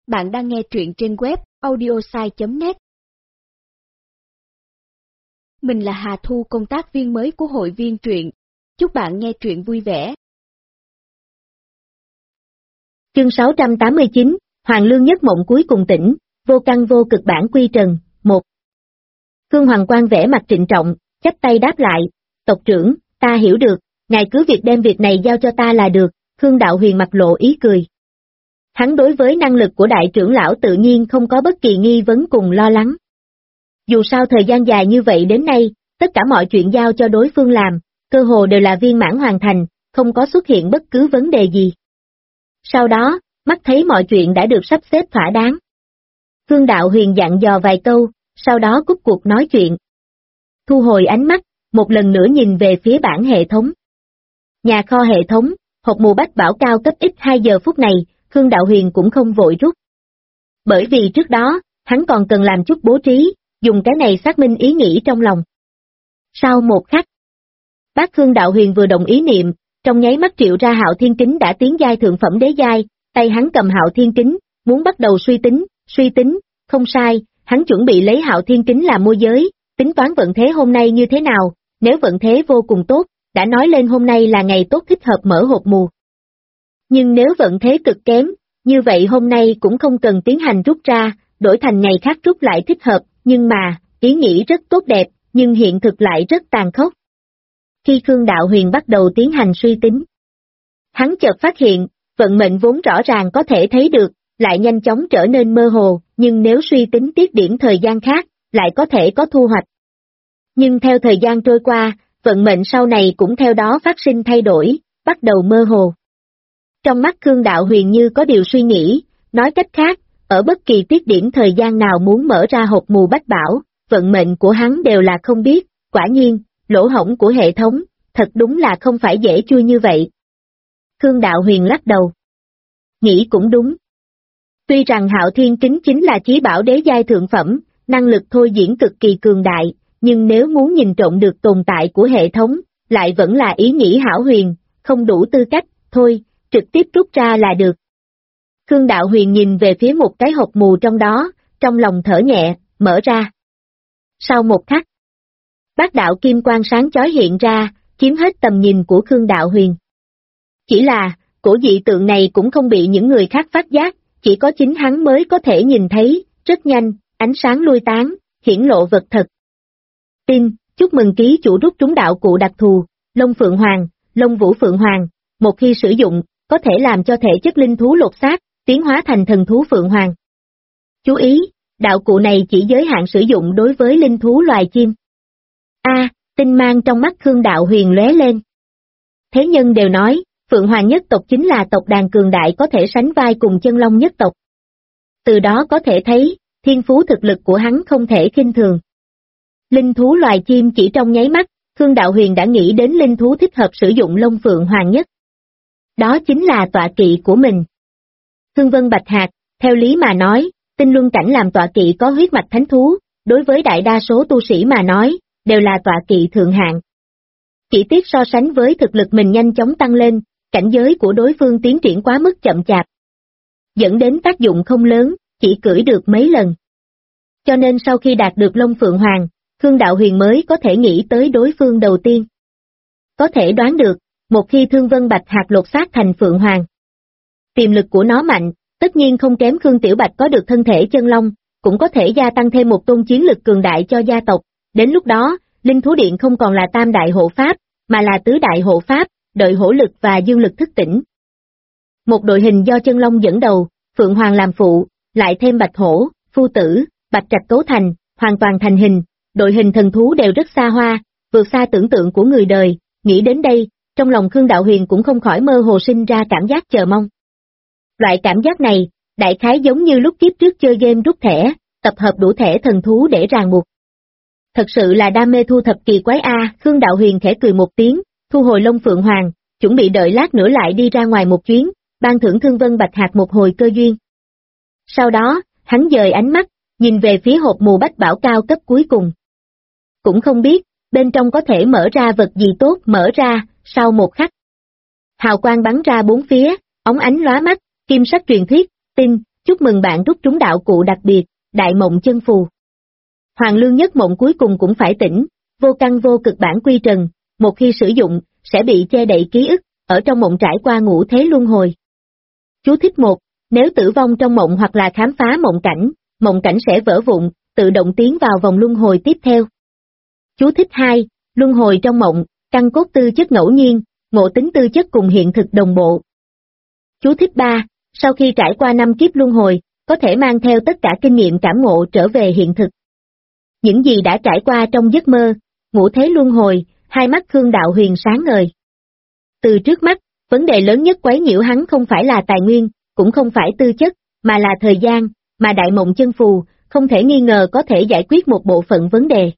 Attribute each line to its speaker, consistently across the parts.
Speaker 1: Bạn đang nghe truyện trên web audiosai.net. Mình là Hà Thu, công tác viên mới của hội viên truyện. Chúc bạn nghe truyện vui vẻ.
Speaker 2: Chương 689, Hoàng Lương nhất mộng cuối cùng tỉnh, vô căn vô cực bản quy trần, 1. Khương Hoàng Quang vẻ mặt trịnh trọng, chắp tay đáp lại, tộc trưởng, ta hiểu được, ngài cứ việc đem việc này giao cho ta là được. Khương Đạo Huyền mặt lộ ý cười. Hắn đối với năng lực của đại trưởng lão tự nhiên không có bất kỳ nghi vấn cùng lo lắng. Dù sao thời gian dài như vậy đến nay, tất cả mọi chuyện giao cho đối phương làm, cơ hồ đều là viên mãn hoàn thành, không có xuất hiện bất cứ vấn đề gì. Sau đó, mắt thấy mọi chuyện đã được sắp xếp thỏa đáng. Khương Đạo Huyền dặn dò vài câu, sau đó cúp cuộc nói chuyện. Thu hồi ánh mắt, một lần nữa nhìn về phía bảng hệ thống. Nhà kho hệ thống, hộp mù bách bảo cao cấp X2 giờ phút này, Khương Đạo Huyền cũng không vội rút. Bởi vì trước đó, hắn còn cần làm chút bố trí, dùng cái này xác minh ý nghĩ trong lòng. Sau một khắc, bác Khương Đạo Huyền vừa đồng ý niệm, trong nháy mắt triệu ra Hạo Thiên Kính đã tiến giai thượng phẩm đế giai, tay hắn cầm Hạo Thiên Kính, muốn bắt đầu suy tính, không sai, hắn chuẩn bị lấy Hạo Thiên Kính làm môi giới, tính toán vận thế hôm nay như thế nào, nếu vận thế vô cùng tốt, đã nói lên hôm nay là ngày tốt thích hợp mở hộp mù. Nhưng nếu vận thế cực kém, như vậy hôm nay cũng không cần tiến hành rút ra, đổi thành ngày khác rút lại thích hợp, nhưng mà, ý nghĩ rất tốt đẹp, nhưng hiện thực lại rất tàn khốc. Khi Khương Đạo Huyền bắt đầu tiến hành suy tính, hắn chợt phát hiện, vận mệnh vốn rõ ràng có thể thấy được, lại nhanh chóng trở nên mơ hồ, nhưng nếu suy tính tiết điểm thời gian khác, lại có thể có thu hoạch. Nhưng theo thời gian trôi qua, vận mệnh sau này cũng theo đó phát sinh thay đổi, bắt đầu mơ hồ. Trong mắt Khương Đạo Huyền như có điều suy nghĩ, nói cách khác, ở bất kỳ tiết điểm thời gian nào muốn mở ra hộp mù bách bảo, vận mệnh của hắn đều là không biết, quả nhiên, lỗ hổng của hệ thống, thật đúng là không phải dễ chui như vậy. Khương Đạo Huyền lắc đầu. Nghĩ cũng đúng. Tuy rằng Hạo Thiên Kính chính là chí bảo đế giai thượng phẩm, năng lực thôi diễn cực kỳ cường đại, nhưng nếu muốn nhìn trộm được tồn tại của hệ thống, lại vẫn là ý nghĩ hão huyền, không đủ tư cách, thôi, trực tiếp rút ra là được. Khương Đạo Huyền nhìn về phía một cái hộp mù trong đó, trong lòng thở nhẹ, mở ra. Sau một khắc, bát đạo kim quang sáng chói hiện ra, chiếm hết tầm nhìn của Khương Đạo Huyền. Chỉ là, cổ dị tượng này cũng không bị những người khác phát giác, chỉ có chính hắn mới có thể nhìn thấy, rất nhanh, ánh sáng lui tán, hiển lộ vật thật. Tin, chúc mừng ký chủ rút trúng đạo cụ đặc thù, Long Phượng Hoàng, Long Vũ Phượng Hoàng, một khi sử dụng, có thể làm cho thể chất linh thú lột xác, tiến hóa thành thần thú Phượng Hoàng. Chú ý, đạo cụ này chỉ giới hạn sử dụng đối với linh thú loài chim. Tinh mang trong mắt Khương Đạo Huyền lóe lên. Thế nhân đều nói, Phượng Hoàng nhất tộc chính là tộc đàn cường đại có thể sánh vai cùng chân long nhất tộc. Từ đó có thể thấy, thiên phú thực lực của hắn không thể khinh thường. Linh thú loài chim chỉ trong nháy mắt, Khương Đạo Huyền đã nghĩ đến linh thú thích hợp sử dụng Long Phượng Hoàng nhất. Đó chính là tọa kỵ của mình. Thương Vân Bạch Hạc, theo lý mà nói, tinh luân cảnh làm tọa kỵ có huyết mạch thánh thú, đối với đại đa số tu sĩ mà nói, đều là tọa kỵ thượng hạng. Chỉ tiếc so sánh với thực lực mình nhanh chóng tăng lên, cảnh giới của đối phương tiến triển quá mức chậm chạp. Dẫn đến tác dụng không lớn, chỉ cưỡi được mấy lần. Cho nên sau khi đạt được Long Phượng Hoàng, Khương Đạo Huyền mới có thể nghĩ tới đối phương đầu tiên. Có thể đoán được, một khi Thương Vân Bạch Hạc lột xác thành Phượng Hoàng, tiềm lực của nó mạnh, tất nhiên không kém Khương Tiểu Bạch có được thân thể chân long, cũng có thể gia tăng thêm một tôn chiến lực cường đại cho gia tộc. Đến lúc đó, Linh Thú Điện không còn là tam đại hộ pháp, mà là tứ đại hộ pháp, đợi hổ lực và dương lực thức tỉnh. Một đội hình do chân long dẫn đầu, Phượng Hoàng làm phụ, lại thêm Bạch Hổ, Phu Tử, Bạch Trạch cấu thành, hoàn toàn thành hình, đội hình thần thú đều rất xa hoa, vượt xa tưởng tượng của người đời. Nghĩ đến đây, trong lòng Khương Đạo Huyền cũng không khỏi mơ hồ sinh ra cảm giác chờ mong. Loại cảm giác này, đại khái giống như lúc kiếp trước chơi game rút thẻ, tập hợp đủ thẻ thần thú để ràng buộc. Thật sự là đam mê thu thập kỳ quái a. Khương Đạo Huyền khẽ cười một tiếng, thu hồi Long Phượng Hoàng, chuẩn bị đợi lát nữa lại đi ra ngoài một chuyến, ban thưởng Thương Vân Bạch Hạc một hồi cơ duyên. Sau đó, hắn dời ánh mắt, nhìn về phía hộp mù bách bảo cao cấp cuối cùng. Cũng không biết, bên trong có thể mở ra vật gì tốt. Mở ra, sau một khắc. Hào quang bắn ra bốn phía, óng ánh lóa mắt, kim sắc truyền thuyết, tin, chúc mừng bạn rút trúng đạo cụ đặc biệt, Đại Mộng Chân Phù. Hoàng Lương Nhất Mộng cuối cùng cũng phải tỉnh, vô căn vô cực bản quy trần, một khi sử dụng, sẽ bị che đậy ký ức, ở trong mộng trải qua ngũ thế luân hồi. Chú thích 1, nếu tử vong trong mộng hoặc là khám phá mộng cảnh sẽ vỡ vụn, tự động tiến vào vòng luân hồi tiếp theo. Chú thích 2, luân hồi trong mộng, căn cốt tư chất ngẫu nhiên, ngộ tính tư chất cùng hiện thực đồng bộ. Chú thích 3, sau khi trải qua 5 kiếp luân hồi, có thể mang theo tất cả kinh nghiệm cảm ngộ trở về hiện thực. Những gì đã trải qua trong giấc mơ, ngũ thế luân hồi, hai mắt Khương Đạo Huyền sáng ngời. Từ trước mắt, vấn đề lớn nhất quấy nhiễu hắn không phải là tài nguyên, cũng không phải tư chất, mà là thời gian, mà Đại Mộng Chân Phù, không thể nghi ngờ có thể giải quyết một bộ phận vấn đề.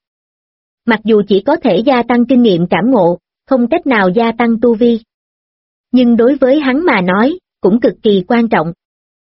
Speaker 2: Mặc dù chỉ có thể gia tăng kinh nghiệm cảm ngộ, không cách nào gia tăng tu vi. Nhưng đối với hắn mà nói, cũng cực kỳ quan trọng.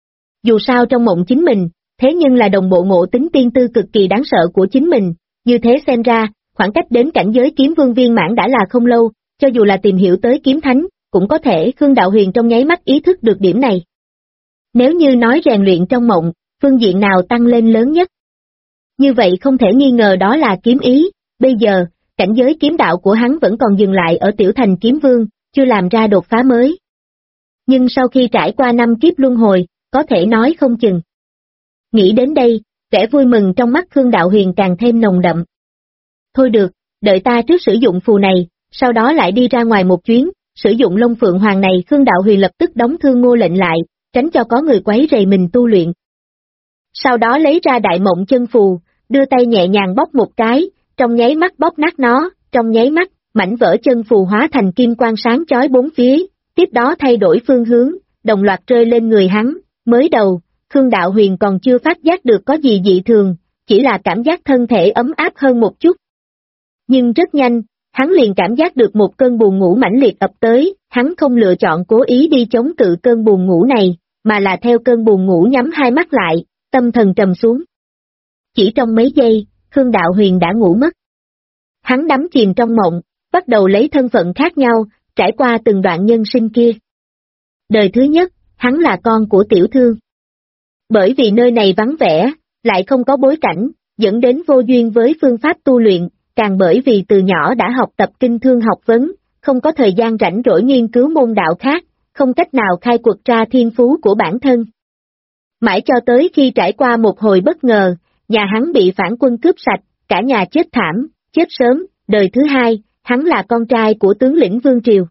Speaker 2: Dù sao trong mộng chính mình, thế nhưng là đồng bộ ngộ tính tiên tư cực kỳ đáng sợ của chính mình, như thế xem ra, khoảng cách đến cảnh giới kiếm vương viên mãn đã là không lâu, cho dù là tìm hiểu tới kiếm thánh, cũng có thể Khương Đạo Huyền trong nháy mắt ý thức được điểm này. Nếu như nói rèn luyện trong mộng, phương diện nào tăng lên lớn nhất? Như vậy không thể nghi ngờ đó là kiếm ý, bây giờ, cảnh giới kiếm đạo của hắn vẫn còn dừng lại ở tiểu thành kiếm vương, chưa làm ra đột phá mới. Nhưng sau khi trải qua 5 kiếp luân hồi, có thể nói không chừng. Nghĩ đến đây, vẻ vui mừng trong mắt Khương Đạo Huyền càng thêm nồng đậm. Thôi được, đợi ta trước sử dụng phù này, sau đó lại đi ra ngoài một chuyến, sử dụng Long Phượng Hoàng này Khương Đạo Huyền lập tức đóng Thương Ngô lệnh lại, tránh cho có người quấy rầy mình tu luyện. Sau đó lấy ra Đại Mộng Chân Phù, đưa tay nhẹ nhàng bóp một cái, trong nháy mắt bóp nát nó, trong nháy mắt, mảnh vỡ chân phù hóa thành kim quang sáng chói bốn phía, tiếp đó thay đổi phương hướng, đồng loạt rơi lên người hắn. Mới đầu, Khương Đạo Huyền còn chưa phát giác được có gì dị thường, chỉ là cảm giác thân thể ấm áp hơn một chút. Nhưng rất nhanh, hắn liền cảm giác được một cơn buồn ngủ mãnh liệt ập tới, hắn không lựa chọn cố ý đi chống cự cơn buồn ngủ này, mà là theo cơn buồn ngủ nhắm hai mắt lại, tâm thần trầm xuống. Chỉ trong mấy giây, Khương Đạo Huyền đã ngủ mất. Hắn đắm chìm trong mộng, bắt đầu lấy thân phận khác nhau, trải qua từng đoạn nhân sinh kia. Đời thứ nhất, hắn là con của tiểu thương. Bởi vì nơi này vắng vẻ, lại không có bối cảnh, dẫn đến vô duyên với phương pháp tu luyện, càng bởi vì từ nhỏ đã học tập kinh thương học vấn, không có thời gian rảnh rỗi nghiên cứu môn đạo khác, không cách nào khai quật ra thiên phú của bản thân. Mãi cho tới khi trải qua một hồi bất ngờ, nhà hắn bị phản quân cướp sạch, cả nhà chết thảm, chết sớm, đời thứ hai, hắn là con trai của tướng lĩnh Vương Triều.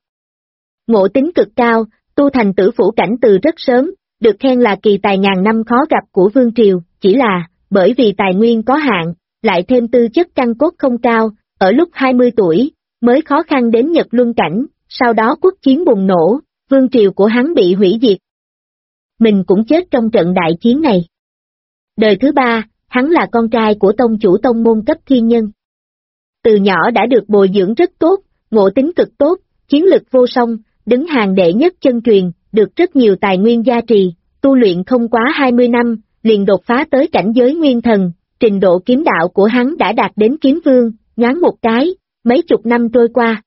Speaker 2: Ngộ tính cực cao, tu thành tử phủ cảnh từ rất sớm, được khen là kỳ tài ngàn năm khó gặp của Vương Triều, chỉ là, bởi vì tài nguyên có hạn, lại thêm tư chất căn cốt không cao, ở lúc 20 tuổi, mới khó khăn đến Nhật Luân Cảnh, sau đó quốc chiến bùng nổ, Vương Triều của hắn bị hủy diệt. Mình cũng chết trong trận đại chiến này. Đời thứ ba, hắn là con trai của tông chủ tông môn cấp thiên nhân. Từ nhỏ đã được bồi dưỡng rất tốt, ngộ tính cực tốt, chiến lực vô song, đứng hàng đệ nhất chân truyền, được rất nhiều tài nguyên gia trì, tu luyện không quá 20 năm, liền đột phá tới cảnh giới nguyên thần, trình độ kiếm đạo của hắn đã đạt đến kiếm vương, nhoáng một cái, mấy chục năm trôi qua.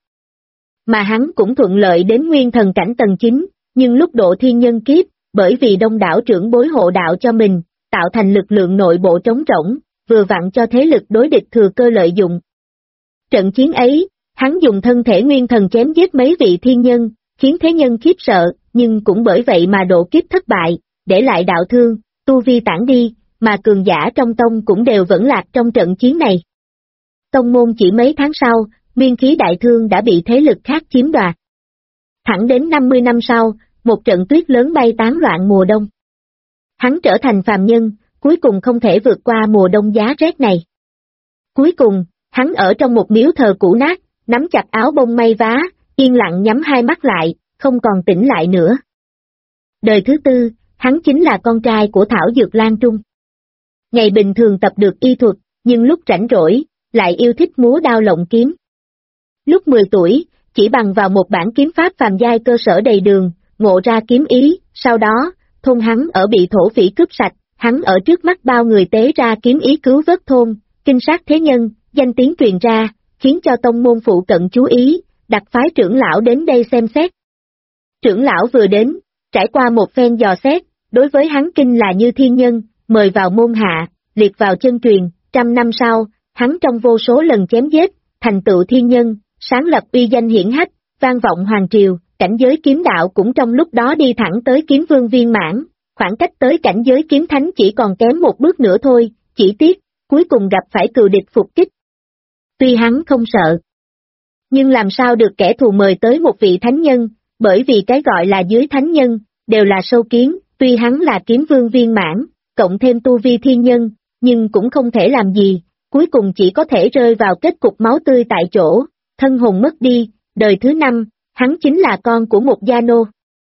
Speaker 2: Mà hắn cũng thuận lợi đến nguyên thần cảnh tầng 9, nhưng lúc độ thiên nhân kiếp, bởi vì đông đảo trưởng bối hộ đạo cho mình, tạo thành lực lượng nội bộ trống rỗng, vừa vặn cho thế lực đối địch thừa cơ lợi dụng. Trận chiến ấy, hắn dùng thân thể nguyên thần chém giết mấy vị thiên nhân, khiến thế nhân khiếp sợ, nhưng cũng bởi vậy mà độ kiếp thất bại, để lại đạo thương, tu vi tản đi, mà cường giả trong tông cũng đều vẫn lạc trong trận chiến này. Tông môn chỉ mấy tháng sau, nguyên khí đại thương đã bị thế lực khác chiếm đoạt. Thẳng đến 50 năm sau, một trận tuyết lớn bay tán loạn mùa đông. Hắn trở thành phàm nhân, cuối cùng không thể vượt qua mùa đông giá rét này. Cuối cùng, hắn ở trong một miếu thờ cũ nát, nắm chặt áo bông may vá, yên lặng nhắm hai mắt lại, không còn tỉnh lại nữa. Đời thứ tư, hắn chính là con trai của Thảo Dược Lan Trung. Ngày bình thường tập được y thuật, nhưng lúc rảnh rỗi, lại yêu thích múa đao lộng kiếm. Lúc 10 tuổi, chỉ bằng vào một bản kiếm pháp phàm giai cơ sở đầy đường, ngộ ra kiếm ý, sau đó, thôn hắn ở bị thổ phỉ cướp sạch, hắn ở trước mắt bao người tế ra kiếm ý cứu vớt thôn, kinh sát thế nhân, danh tiếng truyền ra, khiến cho tông môn phụ cận chú ý, đặt phái trưởng lão đến đây xem xét. Trưởng lão vừa đến, trải qua một phen dò xét, đối với hắn kinh là như thiên nhân, mời vào môn hạ, liệt vào chân truyền, 100 năm sau, hắn trong vô số lần chém giết, thành tựu thiên nhân, sáng lập uy danh hiển hách, vang vọng hoàng triều, cảnh giới kiếm đạo cũng trong lúc đó đi thẳng tới kiếm vương viên mãn, khoảng cách tới cảnh giới kiếm thánh chỉ còn kém một bước nữa thôi, chỉ tiếc, cuối cùng gặp phải cừu địch phục kích. Tuy hắn không sợ, nhưng làm sao được kẻ thù mời tới một vị thánh nhân, bởi vì cái gọi là dưới thánh nhân, đều là sâu kiến, tuy hắn là kiếm vương viên mãn, cộng thêm tu vi thiên nhân, nhưng cũng không thể làm gì, cuối cùng chỉ có thể rơi vào kết cục máu tươi tại chỗ, thân hồn mất đi, đời thứ 5, hắn chính là con của một gia nô.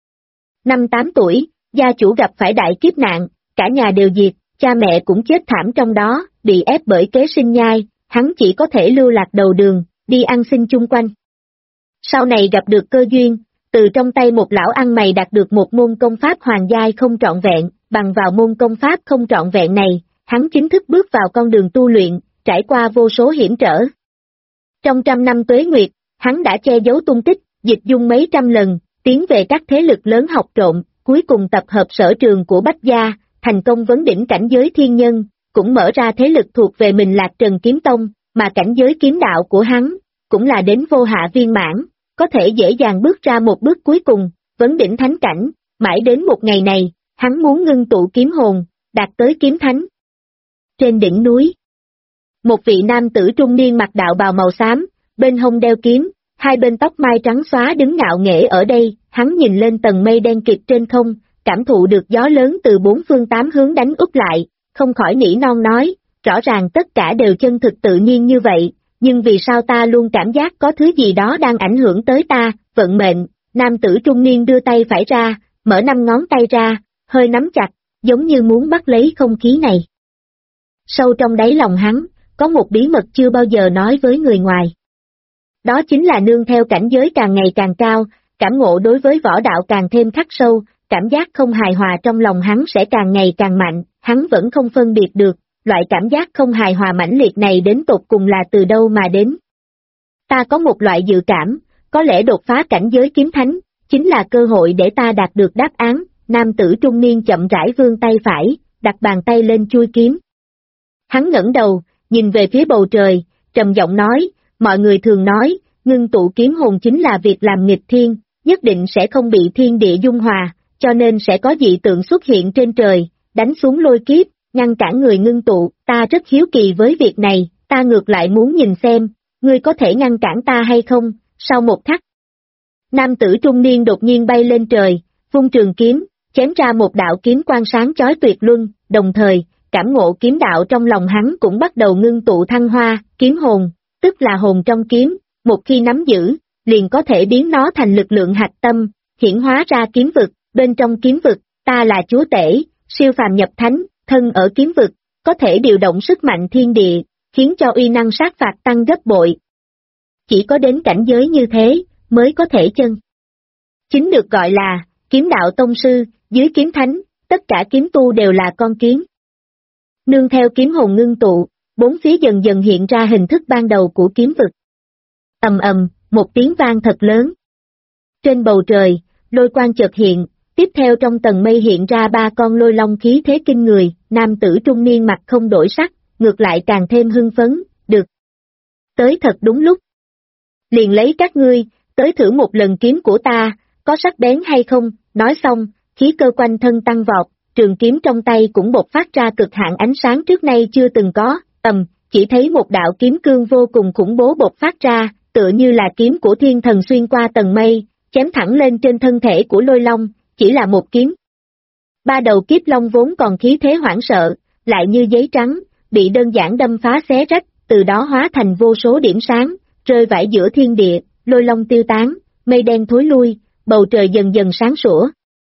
Speaker 2: Năm 8 tuổi, gia chủ gặp phải đại kiếp nạn, cả nhà đều diệt, cha mẹ cũng chết thảm trong đó, bị ép bởi kế sinh nhai, hắn chỉ có thể lưu lạc đầu đường, đi ăn xin chung quanh. Sau này gặp được cơ duyên, từ trong tay một lão ăn mày đạt được một môn công pháp hoàng giai không trọn vẹn, bằng vào môn công pháp không trọn vẹn này, hắn chính thức bước vào con đường tu luyện, trải qua vô số hiểm trở. Trong 100 năm tuế nguyệt, hắn đã che giấu tung tích, dịch dung mấy trăm lần, tiến về các thế lực lớn học trộm, cuối cùng tập hợp sở trường của Bách gia, thành công vấn đỉnh cảnh giới thiên nhân, cũng mở ra thế lực thuộc về mình Lạc Trần Kiếm Tông, mà cảnh giới kiếm đạo của hắn, cũng là đến vô hạ viên mãn, có thể dễ dàng bước ra một bước cuối cùng, vấn đỉnh thánh cảnh, mãi đến một ngày này, hắn muốn ngưng tụ kiếm hồn, đạt tới kiếm thánh. Trên đỉnh núi, một vị nam tử trung niên mặc đạo bào màu xám, bên hông đeo kiếm, hai bên tóc mai trắng xóa đứng ngạo nghễ ở đây, hắn nhìn lên tầng mây đen kịt trên không, cảm thụ được gió lớn từ 4 phương 8 hướng đánh úp lại, không khỏi nỉ non nói, rõ ràng tất cả đều chân thực tự nhiên như vậy, nhưng vì sao ta luôn cảm giác có thứ gì đó đang ảnh hưởng tới ta, vận mệnh, nam tử trung niên đưa tay phải ra, mở 5 ngón tay ra, hơi nắm chặt, giống như muốn bắt lấy không khí này. Sâu trong đáy lòng hắn, có một bí mật chưa bao giờ nói với người ngoài. Đó chính là nương theo cảnh giới càng ngày càng cao, cảm ngộ đối với võ đạo càng thêm khắc sâu, cảm giác không hài hòa trong lòng hắn sẽ càng ngày càng mạnh, hắn vẫn không phân biệt được, loại cảm giác không hài hòa mãnh liệt này đến tột cùng là từ đâu mà đến. Ta có một loại dự cảm, có lẽ đột phá cảnh giới kiếm thánh, chính là cơ hội để ta đạt được đáp án, nam tử trung niên chậm rãi vươn tay phải, đặt bàn tay lên chuôi kiếm. Hắn ngẩng đầu, nhìn về phía bầu trời, trầm giọng nói, mọi người thường nói, ngưng tụ kiếm hồn chính là việc làm nghịch thiên, nhất định sẽ không bị thiên địa dung hòa, cho nên sẽ có dị tượng xuất hiện trên trời, đánh xuống lôi kiếp, ngăn cản người ngưng tụ, ta rất hiếu kỳ với việc này, ta ngược lại muốn nhìn xem, ngươi có thể ngăn cản ta hay không, sau một khắc. Nam tử trung niên đột nhiên bay lên trời, vung trường kiếm, chém ra một đạo kiếm quang sáng chói tuyệt luân, đồng thời, cảm ngộ kiếm đạo trong lòng hắn cũng bắt đầu ngưng tụ thăng hoa, kiếm hồn, tức là hồn trong kiếm, một khi nắm giữ, liền có thể biến nó thành lực lượng hạch tâm, hiển hóa ra kiếm vực, bên trong kiếm vực, ta là chúa tể, siêu phàm nhập thánh, thân ở kiếm vực, có thể điều động sức mạnh thiên địa, khiến cho uy năng sát phạt tăng gấp bội. Chỉ có đến cảnh giới như thế, mới có thể chân chính được gọi là, kiếm đạo tông sư, dưới kiếm thánh, tất cả kiếm tu đều là con kiến. Nương theo kiếm hồn ngưng tụ, bốn phía dần dần hiện ra hình thức ban đầu của kiếm vực. Ầm ầm, một tiếng vang thật lớn. Trên bầu trời, lôi quang chợt hiện, tiếp theo trong tầng mây hiện ra 3 con lôi long khí thế kinh người, nam tử trung niên mặt không đổi sắc, ngược lại càng thêm hưng phấn, được. Tới thật đúng lúc. Liền lấy các ngươi, tới thử một lần kiếm của ta, có sắc bén hay không, nói xong, khí cơ quanh thân tăng vọt, trường kiếm trong tay cũng bộc phát ra cực hạn ánh sáng trước nay chưa từng có, chỉ thấy một đạo kiếm cương vô cùng khủng bố bộc phát ra, tựa như là kiếm của thiên thần xuyên qua tầng mây, chém thẳng lên trên thân thể của lôi long, chỉ là một kiếm. 3 đầu kiếp long vốn còn khí thế hoảng sợ, lại như giấy trắng, bị đơn giản đâm phá xé rách, từ đó hóa thành vô số điểm sáng, rơi vãi giữa thiên địa, lôi long tiêu tán, mây đen thối lui, bầu trời dần dần sáng sủa.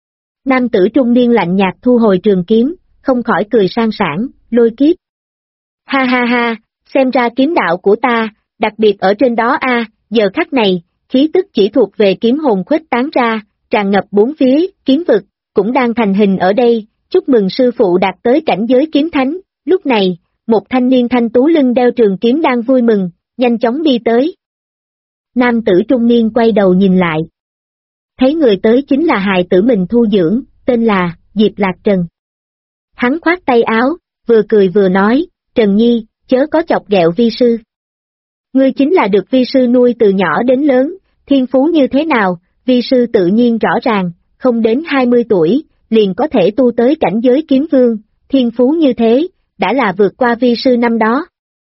Speaker 2: Nam tử trung niên lạnh nhạt thu hồi trường kiếm, không khỏi cười sang sảng, lôi kiếp. Ha ha ha, xem ra kiếm đạo của ta, đặc biệt ở trên đó a, giờ khắc này, khí tức chỉ thuộc về kiếm hồn khuếch tán ra, tràn ngập bốn phía, kiếm vực, cũng đang thành hình ở đây, chúc mừng sư phụ đạt tới cảnh giới kiếm thánh, lúc này, một thanh niên thanh tú lưng đeo trường kiếm đang vui mừng, nhanh chóng đi tới. Nam tử trung niên quay đầu nhìn lại. Thấy người tới chính là hài tử mình thu dưỡng, tên là Diệp Lạc Trần. Hắn khoát tay áo, vừa cười vừa nói, Trần Nhi, chớ có chọc ghẹo vi sư. Ngươi chính là được vi sư nuôi từ nhỏ đến lớn, thiên phú như thế nào, vi sư tự nhiên rõ ràng, không đến 20 tuổi, liền có thể tu tới cảnh giới kiếm vương, thiên phú như thế, đã là vượt qua vi sư năm đó.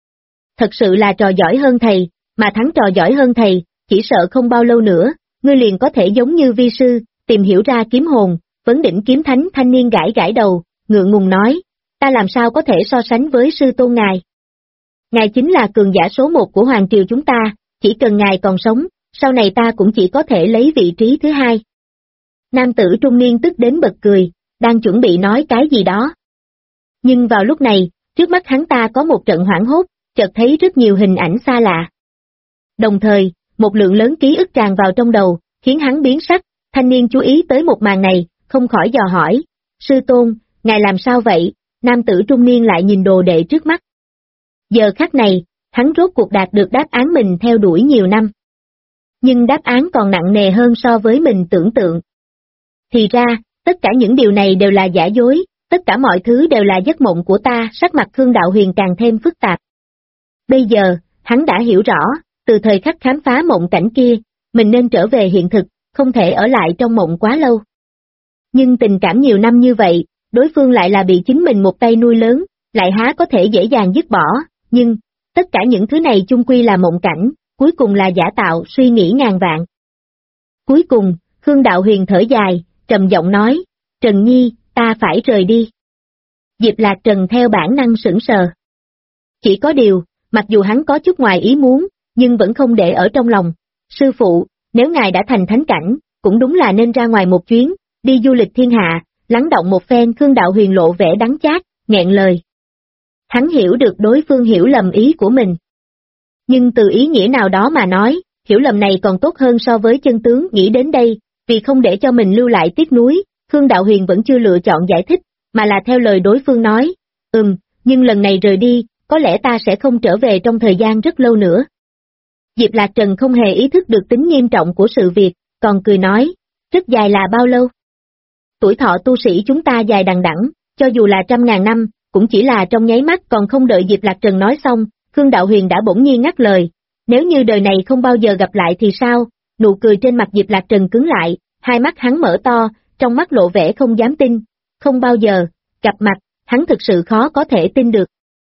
Speaker 2: Thật sự là trò giỏi hơn thầy, mà thắng trò giỏi hơn thầy, chỉ sợ không bao lâu nữa, ngươi liền có thể giống như vi sư, tìm hiểu ra kiếm hồn, vấn đỉnh kiếm thánh. Thanh niên gãi gãi đầu, ngượng ngùng nói, ta làm sao có thể so sánh với sư tôn ngài. Ngài chính là cường giả số 1 của Hoàng Triều chúng ta, chỉ cần ngài còn sống, sau này ta cũng chỉ có thể lấy vị trí thứ 2. Nam tử trung niên tức đến bật cười, đang chuẩn bị nói cái gì đó. Nhưng vào lúc này, trước mắt hắn ta có một trận hoảng hốt, chợt thấy rất nhiều hình ảnh xa lạ. Đồng thời, một lượng lớn ký ức tràn vào trong đầu, khiến hắn biến sắc. Thanh niên chú ý tới một màn này, không khỏi dò hỏi, sư tôn, ngài làm sao vậy? Nam tử trung niên lại nhìn đồ đệ trước mắt. Giờ khắc này, hắn rốt cuộc đạt được đáp án mình theo đuổi nhiều năm. Nhưng đáp án còn nặng nề hơn so với mình tưởng tượng. Thì ra, tất cả những điều này đều là giả dối, tất cả mọi thứ đều là giấc mộng của ta. Sắc mặt Khương Đạo Huyền càng thêm phức tạp. Bây giờ, hắn đã hiểu rõ, từ thời khắc khám phá mộng cảnh kia, mình nên trở về hiện thực, không thể ở lại trong mộng quá lâu. Nhưng tình cảm nhiều năm như vậy, đối phương lại là bị chính mình một tay nuôi lớn, lại há có thể dễ dàng dứt bỏ, nhưng, tất cả những thứ này chung quy là mộng cảnh, cuối cùng là giả tạo, suy nghĩ ngàn vạn. Cuối cùng, Khương Đạo Huyền thở dài, trầm giọng nói, Trần Nhi, ta phải rời đi. Diệp Lạc Trần theo bản năng sững sờ. Chỉ có điều, mặc dù hắn có chút ngoài ý muốn, nhưng vẫn không để ở trong lòng. Sư phụ, nếu ngài đã thành thánh cảnh, cũng đúng là nên ra ngoài một chuyến, đi du lịch thiên hạ, lắng động một phen. Khương Đạo Huyền lộ vẻ đắng chát, nghẹn lời. Hắn hiểu được đối phương hiểu lầm ý của mình. Nhưng từ ý nghĩa nào đó mà nói, hiểu lầm này còn tốt hơn so với chân tướng. Nghĩ đến đây, vì không để cho mình lưu lại tiếc nuối, Khương Đạo Huyền vẫn chưa lựa chọn giải thích, mà là theo lời đối phương nói, nhưng lần này rời đi, có lẽ ta sẽ không trở về trong thời gian rất lâu nữa. Diệp Lạc Trần không hề ý thức được tính nghiêm trọng của sự việc, còn cười nói, rất dài là bao lâu? Tuổi thọ tu sĩ chúng ta dài đằng đẵng, cho dù là 100.000 năm, cũng chỉ là trong nháy mắt. Còn không đợi Diệp Lạc Trần nói xong, Khương Đạo Huyền đã bỗng nhiên ngắt lời, nếu như đời này không bao giờ gặp lại thì sao? Nụ cười trên mặt Diệp Lạc Trần cứng lại, hai mắt hắn mở to, trong mắt lộ vẻ không dám tin, không bao giờ, gặp mặt, hắn thực sự khó có thể tin được.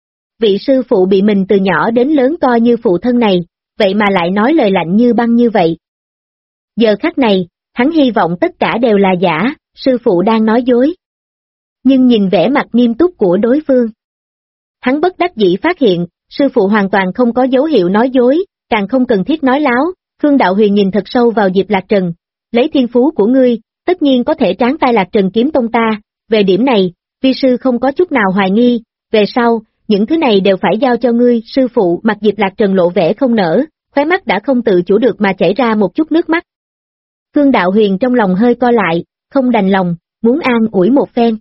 Speaker 2: Vị sư phụ bị mình từ nhỏ đến lớn coi như phụ thân này, vậy mà lại nói lời lạnh như băng như vậy. Giờ khắc này, hắn hy vọng tất cả đều là giả, sư phụ đang nói dối. Nhưng nhìn vẻ mặt nghiêm túc của đối phương, hắn bất đắc dĩ phát hiện, sư phụ hoàn toàn không có dấu hiệu nói dối, càng không cần thiết nói láo. Khương Đạo Huyền nhìn thật sâu vào Diệp Lạc Trần, lấy thiên phú của ngươi, tất nhiên có thể tráng tay Lạc Trần kiếm tông ta, về điểm này, vi sư không có chút nào hoài nghi, về sau, những thứ này đều phải giao cho ngươi. Sư phụ. Mặt Diệp Lạc Trần lộ vẻ không nở, khóe mắt đã không tự chủ được mà chảy ra một chút nước mắt. Khương Đạo Huyền trong lòng hơi co lại, không đành lòng, muốn an ủi một phen.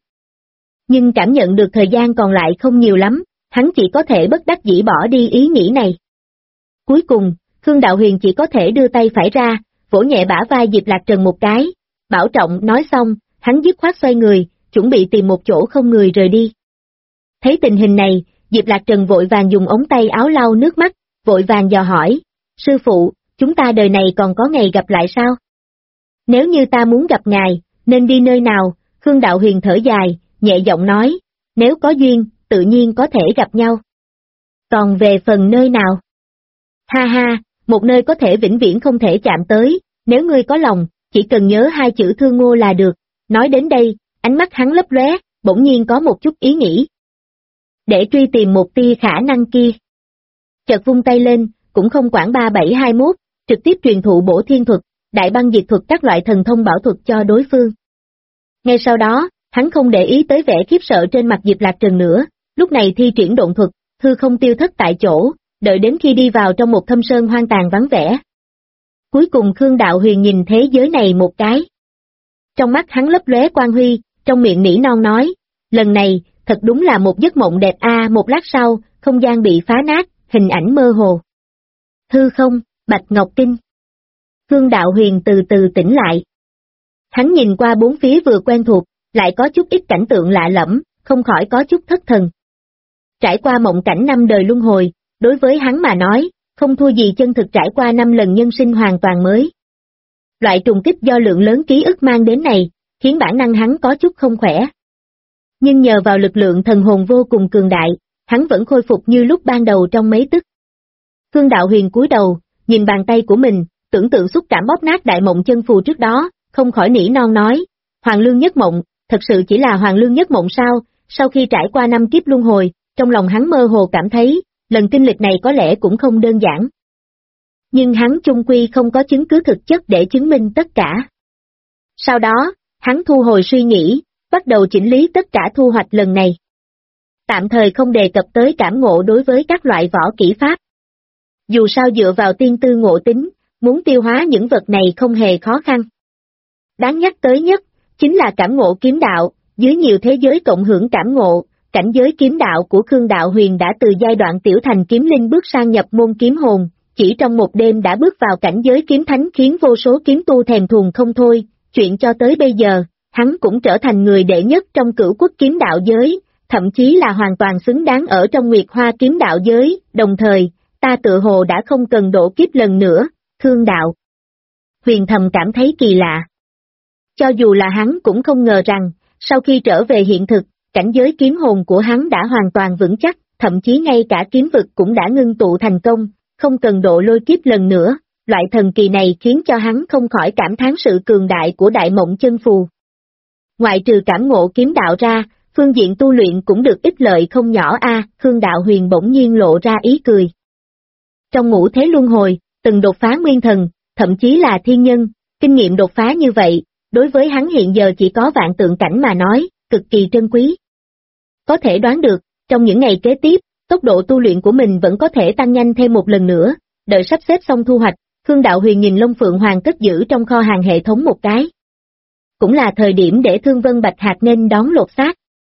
Speaker 2: Nhưng cảm nhận được thời gian còn lại không nhiều lắm, hắn chỉ có thể bất đắc dĩ bỏ đi ý nghĩ này. Cuối cùng, Khương Đạo Huyền chỉ có thể đưa tay phải ra, vỗ nhẹ bả vai Diệp Lạc Trần một cái, bảo trọng. Nói xong, hắn dứt khoát xoay người, chuẩn bị tìm một chỗ không người rời đi. Thấy tình hình này, Diệp Lạc Trần vội vàng dùng ống tay áo lau nước mắt, vội vàng dò hỏi, sư phụ, chúng ta đời này còn có ngày gặp lại sao? Nếu như ta muốn gặp ngài, nên đi nơi nào? Khương Đạo Huyền thở dài, nhẹ giọng nói, nếu có duyên, tự nhiên có thể gặp nhau. Còn về phần nơi nào? Ha ha, một nơi có thể vĩnh viễn không thể chạm tới, nếu ngươi có lòng, chỉ cần nhớ 2 chữ Thương Ngô là được. Nói đến đây, ánh mắt hắn lấp lóe, bỗng nhiên có một chút ý nghĩ. Để truy tìm một tia khả năng kia. Chợt vung tay lên, cũng không quản 3721, trực tiếp truyền thụ bổ thiên thuật, đại băng diệt thuật các loại thần thông bảo thuật cho đối phương. Ngay sau đó, hắn không để ý tới vẻ khiếp sợ trên mặt Diệp Lạc Trần nữa, lúc này thi triển độn thuật, hư không tiêu thất tại chỗ, đợi đến khi đi vào trong một thâm sơn hoang tàn vắng vẻ. Cuối cùng Khương Đạo Huyền nhìn thế giới này một cái. Trong mắt hắn lấp lóe quang huy, trong miệng nỉ non nói, lần này, thật đúng là một giấc mộng đẹp a. Một lát sau, không gian bị phá nát, hình ảnh mơ hồ. Hư không, Bạch Ngọc Kinh. Khương Đạo Huyền từ từ tỉnh lại. Hắn nhìn qua bốn phía vừa quen thuộc, lại có chút ít cảnh tượng lạ lẫm, không khỏi có chút thất thần. Trải qua mộng cảnh 5 đời luân hồi, đối với hắn mà nói, không thua gì chân thực trải qua 5 lần nhân sinh hoàn toàn mới. Loại trùng kích do lượng lớn ký ức mang đến này, khiến bản năng hắn có chút không khỏe. Nhưng nhờ vào lực lượng thần hồn vô cùng cường đại, hắn vẫn khôi phục như lúc ban đầu trong mấy tức. Khương Đạo Huyền cúi đầu, nhìn bàn tay của mình, tưởng tượng xúc cảm bóp nát đại mộng chân phù trước đó, không khỏi nỉ non nói, Hoàng Lương Nhất Mộng, thật sự chỉ là Hoàng Lương Nhất Mộng sao? Sau khi trải qua 5 kiếp luân hồi, trong lòng hắn mơ hồ cảm thấy, lần kinh lịch này có lẽ cũng không đơn giản. Nhưng hắn chung quy không có chứng cứ thực chất để chứng minh tất cả. Sau đó, hắn thu hồi suy nghĩ, bắt đầu chỉnh lý tất cả thu hoạch lần này. Tạm thời không đề cập tới cảm ngộ đối với các loại võ kỹ pháp. Dù sao dựa vào tiên tư ngộ tính, muốn tiêu hóa những vật này không hề khó khăn. Đáng nhắc tới nhất, chính là cảm ngộ kiếm đạo, dưới nhiều thế giới cộng hưởng cảm ngộ, cảnh giới kiếm đạo của Khương Đạo Huyền đã từ giai đoạn tiểu thành kiếm linh bước sang nhập môn kiếm hồn, chỉ trong một đêm đã bước vào cảnh giới kiếm thánh khiến vô số kiếm tu thèm thuồng không thôi, chuyện cho tới bây giờ, hắn cũng trở thành người đệ nhất trong cửu quốc kiếm đạo giới, thậm chí là hoàn toàn xứng đáng ở trong Nguyệt Hoa kiếm đạo giới, đồng thời, ta tự hồ đã không cần độ kiếp lần nữa, Khương Đạo Huyền thầm cảm thấy kỳ lạ. Cho dù là hắn cũng không ngờ rằng, sau khi trở về hiện thực, cảnh giới kiếm hồn của hắn đã hoàn toàn vững chắc, thậm chí ngay cả kiếm vực cũng đã ngưng tụ thành công, không cần độ lôi kiếp lần nữa, loại thần kỳ này khiến cho hắn không khỏi cảm thán sự cường đại của đại mộng chân phù. Ngoại trừ cảm ngộ kiếm đạo ra, phương diện tu luyện cũng được ích lợi không nhỏ Khương Đạo Huyền bỗng nhiên lộ ra ý cười. Trong ngũ thế luân hồi, từng đột phá nguyên thần, thậm chí là thiên nhân, kinh nghiệm đột phá như vậy, đối với hắn hiện giờ chỉ có vạn tượng cảnh mà nói, cực kỳ trân quý. Có thể đoán được, trong những ngày kế tiếp, tốc độ tu luyện của mình vẫn có thể tăng nhanh thêm một lần nữa, đợi sắp xếp xong thu hoạch, Khương Đạo Huyền nhìn Long Phượng Hoàng cất giữ trong kho hàng hệ thống một cái. Cũng là thời điểm để Thương Vân Bạch Hạc nên đón lột xác.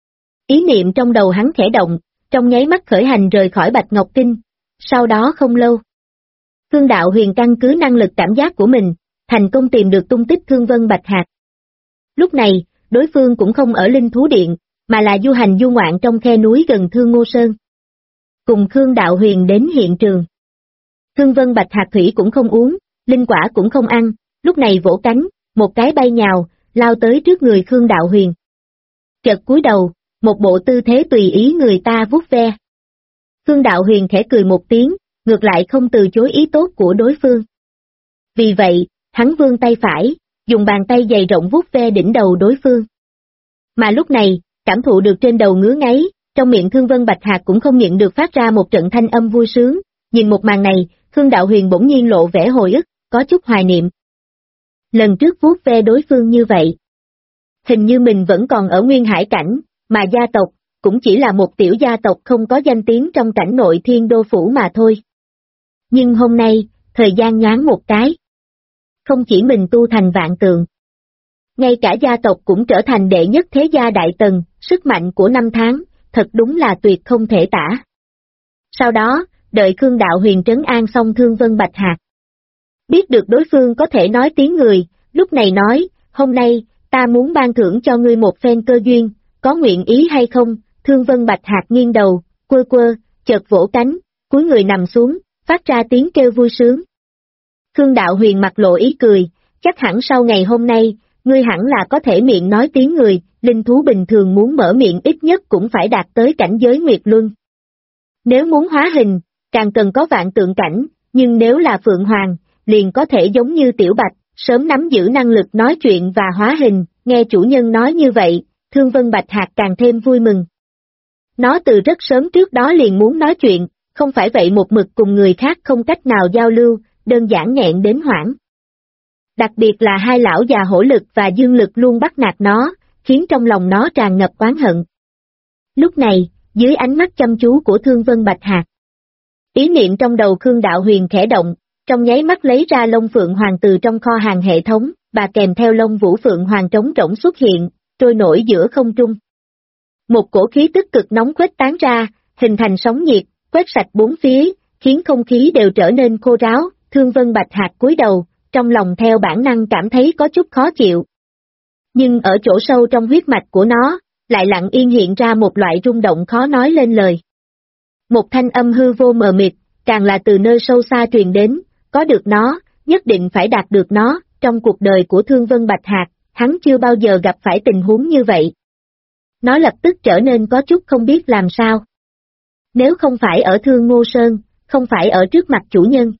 Speaker 2: Ý niệm trong đầu hắn khẽ động, trong nháy mắt khởi hành rời khỏi Bạch Ngọc Kinh, sau đó không lâu. Khương Đạo Huyền căn cứ năng lực cảm giác của mình, thành công tìm được tung tích Thương Vân Bạch Hạc. Lúc này, đối phương cũng không ở Linh Thú Điện, mà là du hành du ngoạn trong khe núi gần Thương Ngô Sơn. Cùng Khương Đạo Huyền đến hiện trường. Thương Vân Bạch Hạc thủy cũng không uống, linh quả cũng không ăn, lúc này vỗ cánh, một cái bay nhào, lao tới trước người Khương Đạo Huyền. Chợt cúi đầu, một bộ tư thế tùy ý người ta vuốt ve. Khương Đạo Huyền khẽ cười một tiếng, ngược lại không từ chối ý tốt của đối phương. Vì vậy, hắn vươn tay phải, dùng bàn tay dày rộng vuốt ve đỉnh đầu đối phương. Mà lúc này, cảm thụ được trên đầu ngứa ngáy, trong miệng Thương Vân Bạch Hạc cũng không nhịn được phát ra một trận thanh âm vui sướng, nhìn một màn này, Khương Đạo Huyền bỗng nhiên lộ vẻ hồi ức, có chút hoài niệm. Lần trước vuốt ve đối phương như vậy, hình như mình vẫn còn ở Nguyên Hải cảnh, mà gia tộc, cũng chỉ là một tiểu gia tộc không có danh tiếng trong cảnh nội Thiên Đô Phủ mà thôi. Nhưng hôm nay, thời gian nhoáng một cái. Không chỉ mình tu thành vạn tượng, ngay cả gia tộc cũng trở thành đệ nhất thế gia đại tần, sức mạnh của 5 tháng, thật đúng là tuyệt không thể tả. Sau đó, đợi Khương Đạo Huyền trấn an xong Thương Vân Bạch Hạc. Biết được đối phương có thể nói tiếng người, lúc này nói, hôm nay, ta muốn ban thưởng cho ngươi một phen cơ duyên, có nguyện ý hay không? Thương Vân Bạch Hạc nghiêng đầu, quơ quơ, chợt vỗ cánh, cúi người nằm xuống, phát ra tiếng kêu vui sướng. Khương Đạo Huyền mặt lộ ý cười, chắc hẳn sau ngày hôm nay, ngươi hẳn là có thể miệng nói tiếng người, linh thú bình thường muốn mở miệng ít nhất cũng phải đạt tới cảnh giới Nguyệt Luân. Nếu muốn hóa hình, càng cần có vạn tượng cảnh, nhưng nếu là Phượng Hoàng, liền có thể giống như Tiểu Bạch, sớm nắm giữ năng lực nói chuyện và hóa hình, nghe chủ nhân nói như vậy, Thương Vân Bạch Hạc càng thêm vui mừng. Nó từ rất sớm trước đó liền muốn nói chuyện, không phải vậy một mực cùng người khác không cách nào giao lưu, đơn giản nghẹn đến hoảng. Đặc biệt là hai lão già hổ lực và dương lực luôn bắt nạt nó, khiến trong lòng nó tràn ngập oán hận. Lúc này, dưới ánh mắt chăm chú của Thương Vân Bạch Hạc, ý niệm trong đầu Khương Đạo Huyền khẽ động, trong nháy mắt lấy ra lông phượng hoàng từ trong kho hàng hệ thống, và kèm theo lông vũ phượng hoàng trống rỗng xuất hiện, trôi nổi giữa không trung. Một cổ khí tức cực nóng khuếch tán ra, hình thành sóng nhiệt, quét sạch bốn phía, khiến không khí đều trở nên khô ráo. Thương Vân Bạch Hạc cúi đầu, trong lòng theo bản năng cảm thấy có chút khó chịu. Nhưng ở chỗ sâu trong huyết mạch của nó, lại lặng yên hiện ra một loại rung động khó nói lên lời. Một thanh âm hư vô mờ mịt, càng là từ nơi sâu xa truyền đến, có được nó, nhất định phải đạt được nó, trong cuộc đời của Thương Vân Bạch Hạc, hắn chưa bao giờ gặp phải tình huống như vậy. Nó lập tức trở nên có chút không biết làm sao. Nếu không phải ở Thương Ngô Sơn, không phải ở trước mặt chủ nhân,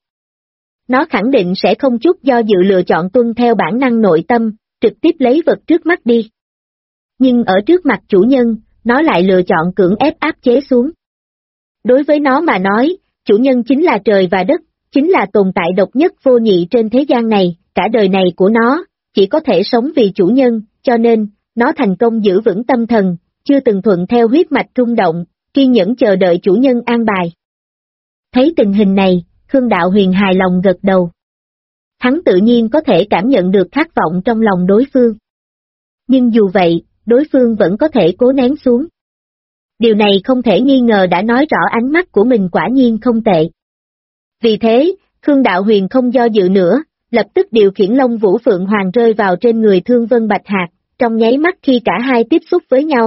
Speaker 2: nó khẳng định sẽ không chút do dự lựa chọn tuân theo bản năng nội tâm, trực tiếp lấy vật trước mắt đi. Nhưng ở trước mặt chủ nhân, nó lại lựa chọn cưỡng ép áp chế xuống. Đối với nó mà nói, chủ nhân chính là trời và đất, chính là tồn tại độc nhất vô nhị trên thế gian này, cả đời này của nó, chỉ có thể sống vì chủ nhân, cho nên, nó thành công giữ vững tâm thần, chưa từng thuận theo huyết mạch rung động, kiên nhẫn chờ đợi chủ nhân an bài. Thấy tình hình này, Khương Đạo Huyền hài lòng gật đầu. Hắn tự nhiên có thể cảm nhận được khát vọng trong lòng đối phương. Nhưng dù vậy, đối phương vẫn có thể cố nén xuống. Điều này không thể nghi ngờ đã nói rõ ánh mắt của mình quả nhiên không tệ. Vì thế, Khương Đạo Huyền không do dự nữa, lập tức điều khiển Long Vũ Phượng Hoàng rơi vào trên người Thương Vân Bạch Hạc, trong nháy mắt khi cả hai tiếp xúc với nhau.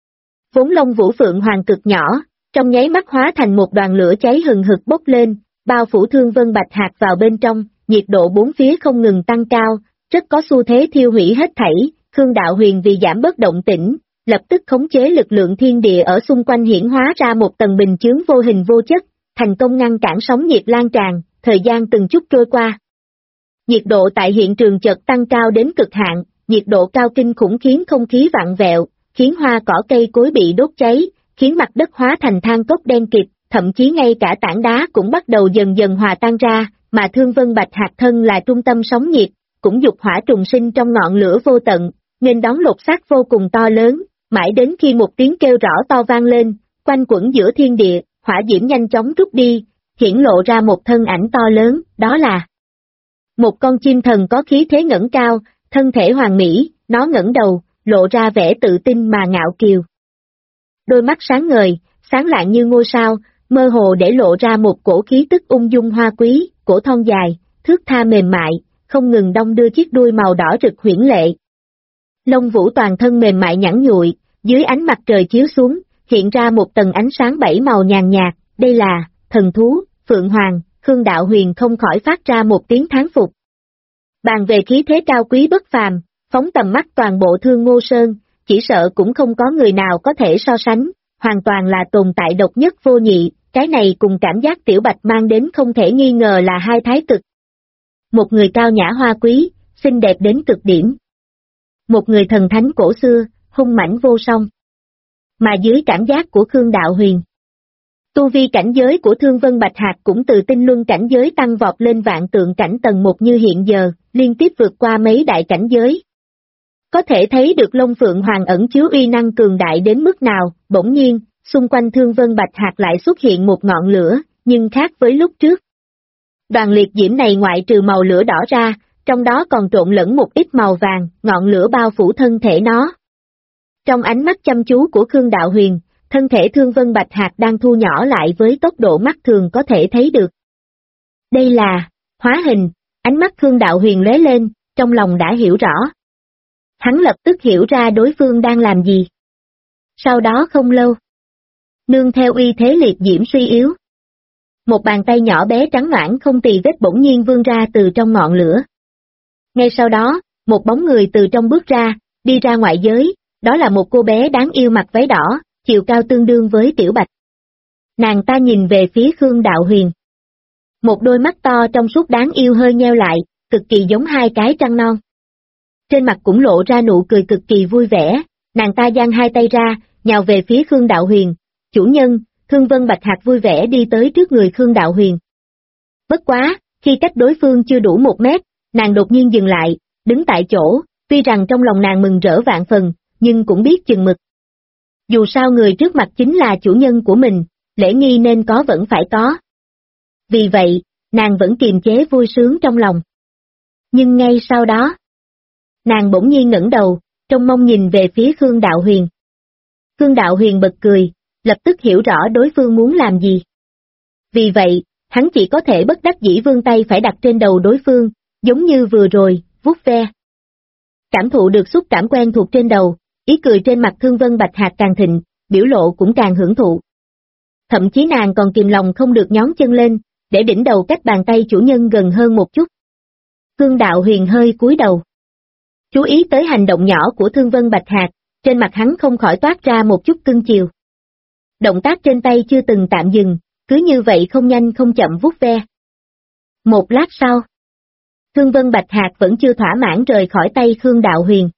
Speaker 2: Vốn Long Vũ Phượng Hoàng cực nhỏ, trong nháy mắt hóa thành một đoàn lửa cháy hừng hực bốc lên, bao phủ Thương Vân Bạch Hạc vào bên trong, nhiệt độ bốn phía không ngừng tăng cao, rất có xu thế thiêu hủy hết thảy. Khương Đạo Huyền vì giảm bớt động tĩnh, lập tức khống chế lực lượng thiên địa ở xung quanh hiển hóa ra một tầng bình chướng vô hình vô chất, thành công ngăn cản sóng nhiệt lan tràn, thời gian từng chút trôi qua. Nhiệt độ tại hiện trường chợt tăng cao đến cực hạn, nhiệt độ cao kinh khủng khiến không khí vặn vẹo, khiến hoa cỏ cây cối bị đốt cháy, khiến mặt đất hóa thành than cốc đen kịt, thậm chí ngay cả tảng đá cũng bắt đầu dần dần hòa tan ra, mà Thương Vân Bạch Hạc thân là trung tâm sóng nhiệt, cũng dục hỏa trùng sinh trong ngọn lửa vô tận, nên đón lột xác vô cùng to lớn, mãi đến khi một tiếng kêu rõ to vang lên, quanh quẩn giữa thiên địa, hỏa diễm nhanh chóng rút đi, hiển lộ ra một thân ảnh to lớn, đó là một con chim thần có khí thế ngẩng cao, thân thể hoàn mỹ, nó ngẩng đầu, lộ ra vẻ tự tin mà ngạo kiều. Đôi mắt sáng ngời, sáng lạng như ngôi sao, mơ hồ để lộ ra một cổ khí tức ung dung hoa quý, cổ thon dài, thướt tha mềm mại, không ngừng đong đưa chiếc đuôi màu đỏ rực huyễn lệ. Lông vũ toàn thân mềm mại nhẵn nhụi, dưới ánh mặt trời chiếu xuống, hiện ra một tầng ánh sáng bảy màu nhàn nhạt, đây là thần thú, Phượng Hoàng. Khương Đạo Huyền không khỏi phát ra một tiếng thán phục. Bàn về khí thế cao quý bất phàm, phóng tầm mắt toàn bộ Thương Ngô Sơn, chỉ sợ cũng không có người nào có thể so sánh, hoàn toàn là tồn tại độc nhất vô nhị, cái này cùng cảm giác Tiểu Bạch mang đến không thể nghi ngờ là hai thái cực. Một người cao nhã hoa quý, xinh đẹp đến cực điểm. Một người thần thánh cổ xưa, hung mãnh vô song. Mà dưới cảm giác của Khương Đạo Huyền, tu vi cảnh giới của Thương Vân Bạch Hạc cũng từ tinh luân cảnh giới tăng vọt lên vạn tượng cảnh tầng 1 như hiện giờ, liên tiếp vượt qua mấy đại cảnh giới. Có thể thấy được Long Phượng Hoàng ẩn chứa uy năng cường đại đến mức nào, bỗng nhiên, xung quanh Thương Vân Bạch Hạc lại xuất hiện một ngọn lửa, nhưng khác với lúc trước. Đoàn liệt diễm này ngoại trừ màu lửa đỏ ra, trong đó còn trộn lẫn một ít màu vàng, ngọn lửa bao phủ thân thể nó. Trong ánh mắt chăm chú của Khương Đạo Huyền, thân thể Thương Vân Bạch Hạc đang thu nhỏ lại với tốc độ mắt thường có thể thấy được. Đây là hóa hình, ánh mắt Khương Đạo Huyền lóe lên, trong lòng đã hiểu rõ. Hắn lập tức hiểu ra đối phương đang làm gì. Sau đó không lâu, nương theo uy thế liệt diễm suy yếu, một bàn tay nhỏ bé trắng noãn không tì vết bỗng nhiên vươn ra từ trong ngọn lửa. Ngay sau đó, một bóng người từ trong bước ra, đi ra ngoại giới, đó là một cô bé đáng yêu mặc váy đỏ, chiều cao tương đương với Tiểu Bạch. Nàng ta nhìn về phía Khương Đạo Huyền. Một đôi mắt to trong suốt đáng yêu hơi nheo lại, cực kỳ giống hai cái trăng non. Trên mặt cũng lộ ra nụ cười cực kỳ vui vẻ, nàng ta giang hai tay ra, nhào về phía Khương Đạo Huyền. Chủ nhân, Thương Vân Bạch Hạc vui vẻ đi tới trước người Khương Đạo Huyền. Bất quá, khi cách đối phương chưa đủ 1 mét, nàng đột nhiên dừng lại, đứng tại chỗ, tuy rằng trong lòng nàng mừng rỡ vạn phần, nhưng cũng biết chừng mực. Dù sao người trước mặt chính là chủ nhân của mình, lễ nghi nên có vẫn phải có. Vì vậy, nàng vẫn kiềm chế vui sướng trong lòng. Nhưng ngay sau đó, nàng bỗng nhiên ngẩng đầu, trông mong nhìn về phía Khương Đạo Huyền. Khương Đạo Huyền bật cười, lập tức hiểu rõ đối phương muốn làm gì. Vì vậy, hắn chỉ có thể bất đắc dĩ vươn tay phải đặt trên đầu đối phương, giống như vừa rồi, vuốt ve. Cảm thụ được xúc cảm quen thuộc trên đầu, ý cười trên mặt Thương Vân Bạch Hạc càng thịnh, biểu lộ cũng càng hưởng thụ. Thậm chí nàng còn kìm lòng không được nhón chân lên, để đỉnh đầu cách bàn tay chủ nhân gần hơn một chút. Khương Đạo Huyền hơi cúi đầu. Chú ý tới hành động nhỏ của Thương Vân Bạch Hạc, trên mặt hắn không khỏi toát ra một chút cưng chiều. Động tác trên tay chưa từng tạm dừng, cứ như vậy không nhanh không chậm vuốt ve. Một lát sau, Thương Vân Bạch Hạc vẫn chưa thỏa mãn rời khỏi tay Khương Đạo Huyền.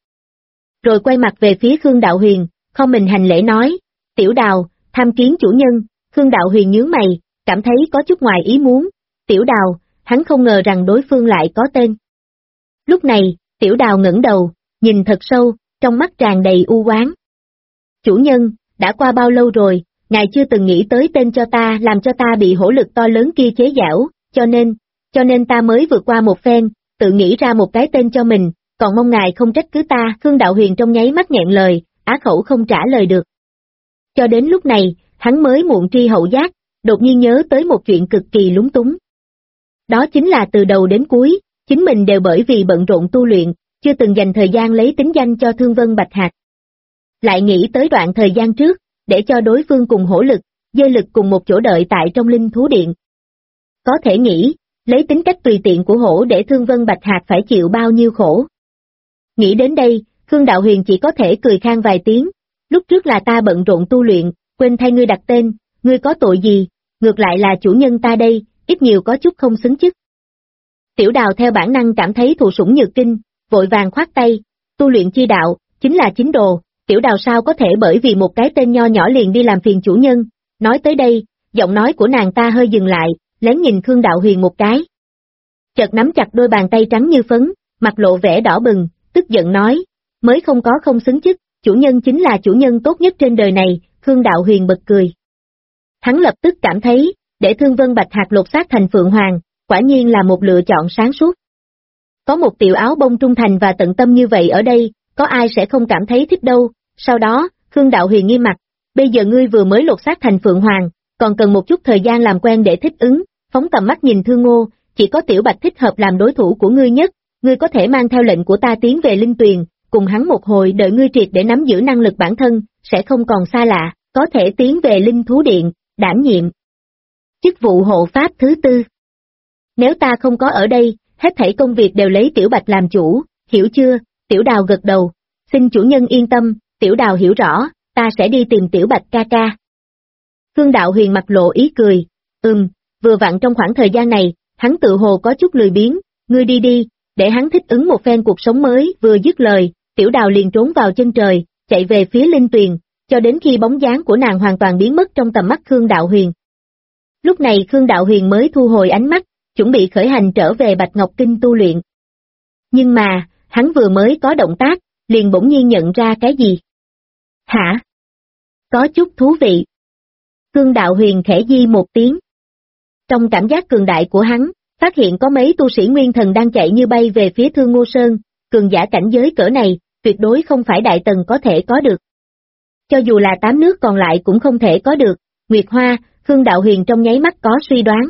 Speaker 2: Rồi quay mặt về phía Khương Đạo Huyền, không mình hành lễ nói, Tiểu Đào, tham kiến chủ nhân. Khương Đạo Huyền nhướng mày, cảm thấy có chút ngoài ý muốn. Tiểu Đào, hắn không ngờ rằng đối phương lại có tên. Lúc này, Tiểu Đào ngẩng đầu, nhìn thật sâu, trong mắt tràn đầy u oán. Chủ nhân, đã qua bao lâu rồi, ngài chưa từng nghĩ tới tên cho ta, làm cho ta bị hổ lực to lớn kia chế giễu, cho nên ta mới vượt qua một phen, tự nghĩ ra một cái tên cho mình, còn mong ngài không trách cứ ta. Khương Đạo Huyền trong nháy mắt nghẹn lời, á khẩu không trả lời được. Cho đến lúc này, hắn mới muộn tri hậu giác, đột nhiên nhớ tới một chuyện cực kỳ lúng túng. Đó chính là từ đầu đến cuối, chính mình đều bởi vì bận rộn tu luyện, chưa từng dành thời gian lấy tính danh cho Thương Vân Bạch Hạc. Lại nghĩ tới đoạn thời gian trước, để cho đối phương cùng hổ lực, dơi lực cùng một chỗ đợi tại trong linh thú điện. Có thể nghĩ, lấy tính cách tùy tiện của hổ để Thương Vân Bạch Hạc phải chịu bao nhiêu khổ. Nghĩ đến đây, Khương Đạo Huyền chỉ có thể cười khan vài tiếng, lúc trước là ta bận rộn tu luyện, quên thay ngươi đặt tên, ngươi có tội gì, ngược lại là chủ nhân ta đây, ít nhiều có chút không xứng chức. Tiểu Đào theo bản năng cảm thấy thụ sủng nhược kinh, vội vàng khoát tay, tu luyện chi đạo, chính là chính đồ, Tiểu Đào sao có thể bởi vì một cái tên nho nhỏ liền đi làm phiền chủ nhân. Nói tới đây, giọng nói của nàng ta hơi dừng lại, lén nhìn Khương Đạo Huyền một cái. Chợt nắm chặt đôi bàn tay trắng như phấn, mặt lộ vẻ đỏ bừng, tức giận nói, mới không có không xứng chức, chủ nhân chính là chủ nhân tốt nhất trên đời này. Khương Đạo Huyền bật cười. Hắn lập tức cảm thấy, để Thương Vân Bạch Hạc lột xác thành Phượng Hoàng, quả nhiên là một lựa chọn sáng suốt. Có một tiểu áo bông trung thành và tận tâm như vậy ở đây, có ai sẽ không cảm thấy thích đâu. Sau đó, Khương Đạo Huyền nghiêm mặt, bây giờ ngươi vừa mới lột xác thành Phượng Hoàng, còn cần một chút thời gian làm quen để thích ứng, phóng tầm mắt nhìn Thương Ngô, chỉ có Tiểu Bạch thích hợp làm đối thủ của ngươi nhất, ngươi có thể mang theo lệnh của ta tiến về Linh Tuyền, cùng hắn một hồi đợi ngươi triệt để nắm giữ năng lực bản thân, sẽ không còn xa lạ, có thể tiến về Linh Thú Điện, đảm nhiệm chức vụ hộ pháp thứ tư. Nếu ta không có ở đây, hết thảy công việc đều lấy Tiểu Bạch làm chủ, hiểu chưa? Tiểu Đào gật đầu, xin chủ nhân yên tâm, Tiểu Đào hiểu rõ, ta sẽ đi tìm Tiểu Bạch ca ca. Khương Đạo Huyền mặt lộ ý cười, vừa vặn trong khoảng thời gian này, hắn tự hồ có chút lười biếng, ngươi đi đi, để hắn thích ứng một phen cuộc sống mới. Vừa dứt lời, Tiểu Đào liền trốn vào chân trời, chạy về phía Linh Tuyền, cho đến khi bóng dáng của nàng hoàn toàn biến mất trong tầm mắt Khương Đạo Huyền. Lúc này Khương Đạo Huyền mới thu hồi ánh mắt, chuẩn bị khởi hành trở về Bạch Ngọc Kinh tu luyện. Nhưng mà, hắn vừa mới có động tác, liền bỗng nhiên nhận ra cái gì? Hả? Có chút thú vị. Khương Đạo Huyền khẽ di một tiếng. Trong cảm giác cường đại của hắn, phát hiện có mấy tu sĩ nguyên thần đang chạy như bay về phía Thương Ngô Sơn, cường giả cảnh giới cỡ này, tuyệt đối không phải đại tần có thể có được. Cho dù là 8 nước còn lại cũng không thể có được. Nguyệt Hoa, Khương Đạo Huyền trong nháy mắt có suy đoán.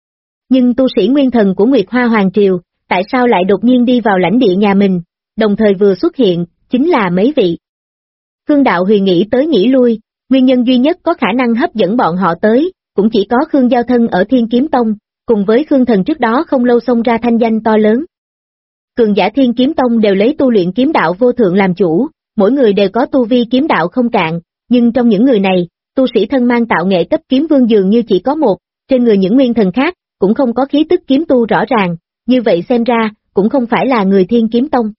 Speaker 2: Nhưng tu sĩ nguyên thần của Nguyệt Hoa Hoàng Triều, tại sao lại đột nhiên đi vào lãnh địa nhà mình, đồng thời vừa xuất hiện, chính là mấy vị. Khương Đạo Huyền nghĩ tới nghĩ lui, nguyên nhân duy nhất có khả năng hấp dẫn bọn họ tới, cũng chỉ có Khương Giao Thân ở Thiên Kiếm Tông, cùng với Khương Thần trước đó không lâu xông ra thanh danh to lớn. Cường giả Thiên Kiếm Tông đều lấy tu luyện kiếm đạo vô thượng làm chủ, mỗi người đều có tu vi kiếm đạo không cạn, nhưng trong những người này, tu sĩ thân mang tạo nghệ cấp kiếm vương dường như chỉ có một, trên người những nguyên thần khác, cũng không có khí tức kiếm tu rõ ràng, như vậy xem ra, cũng không phải là người Thiên Kiếm Tông.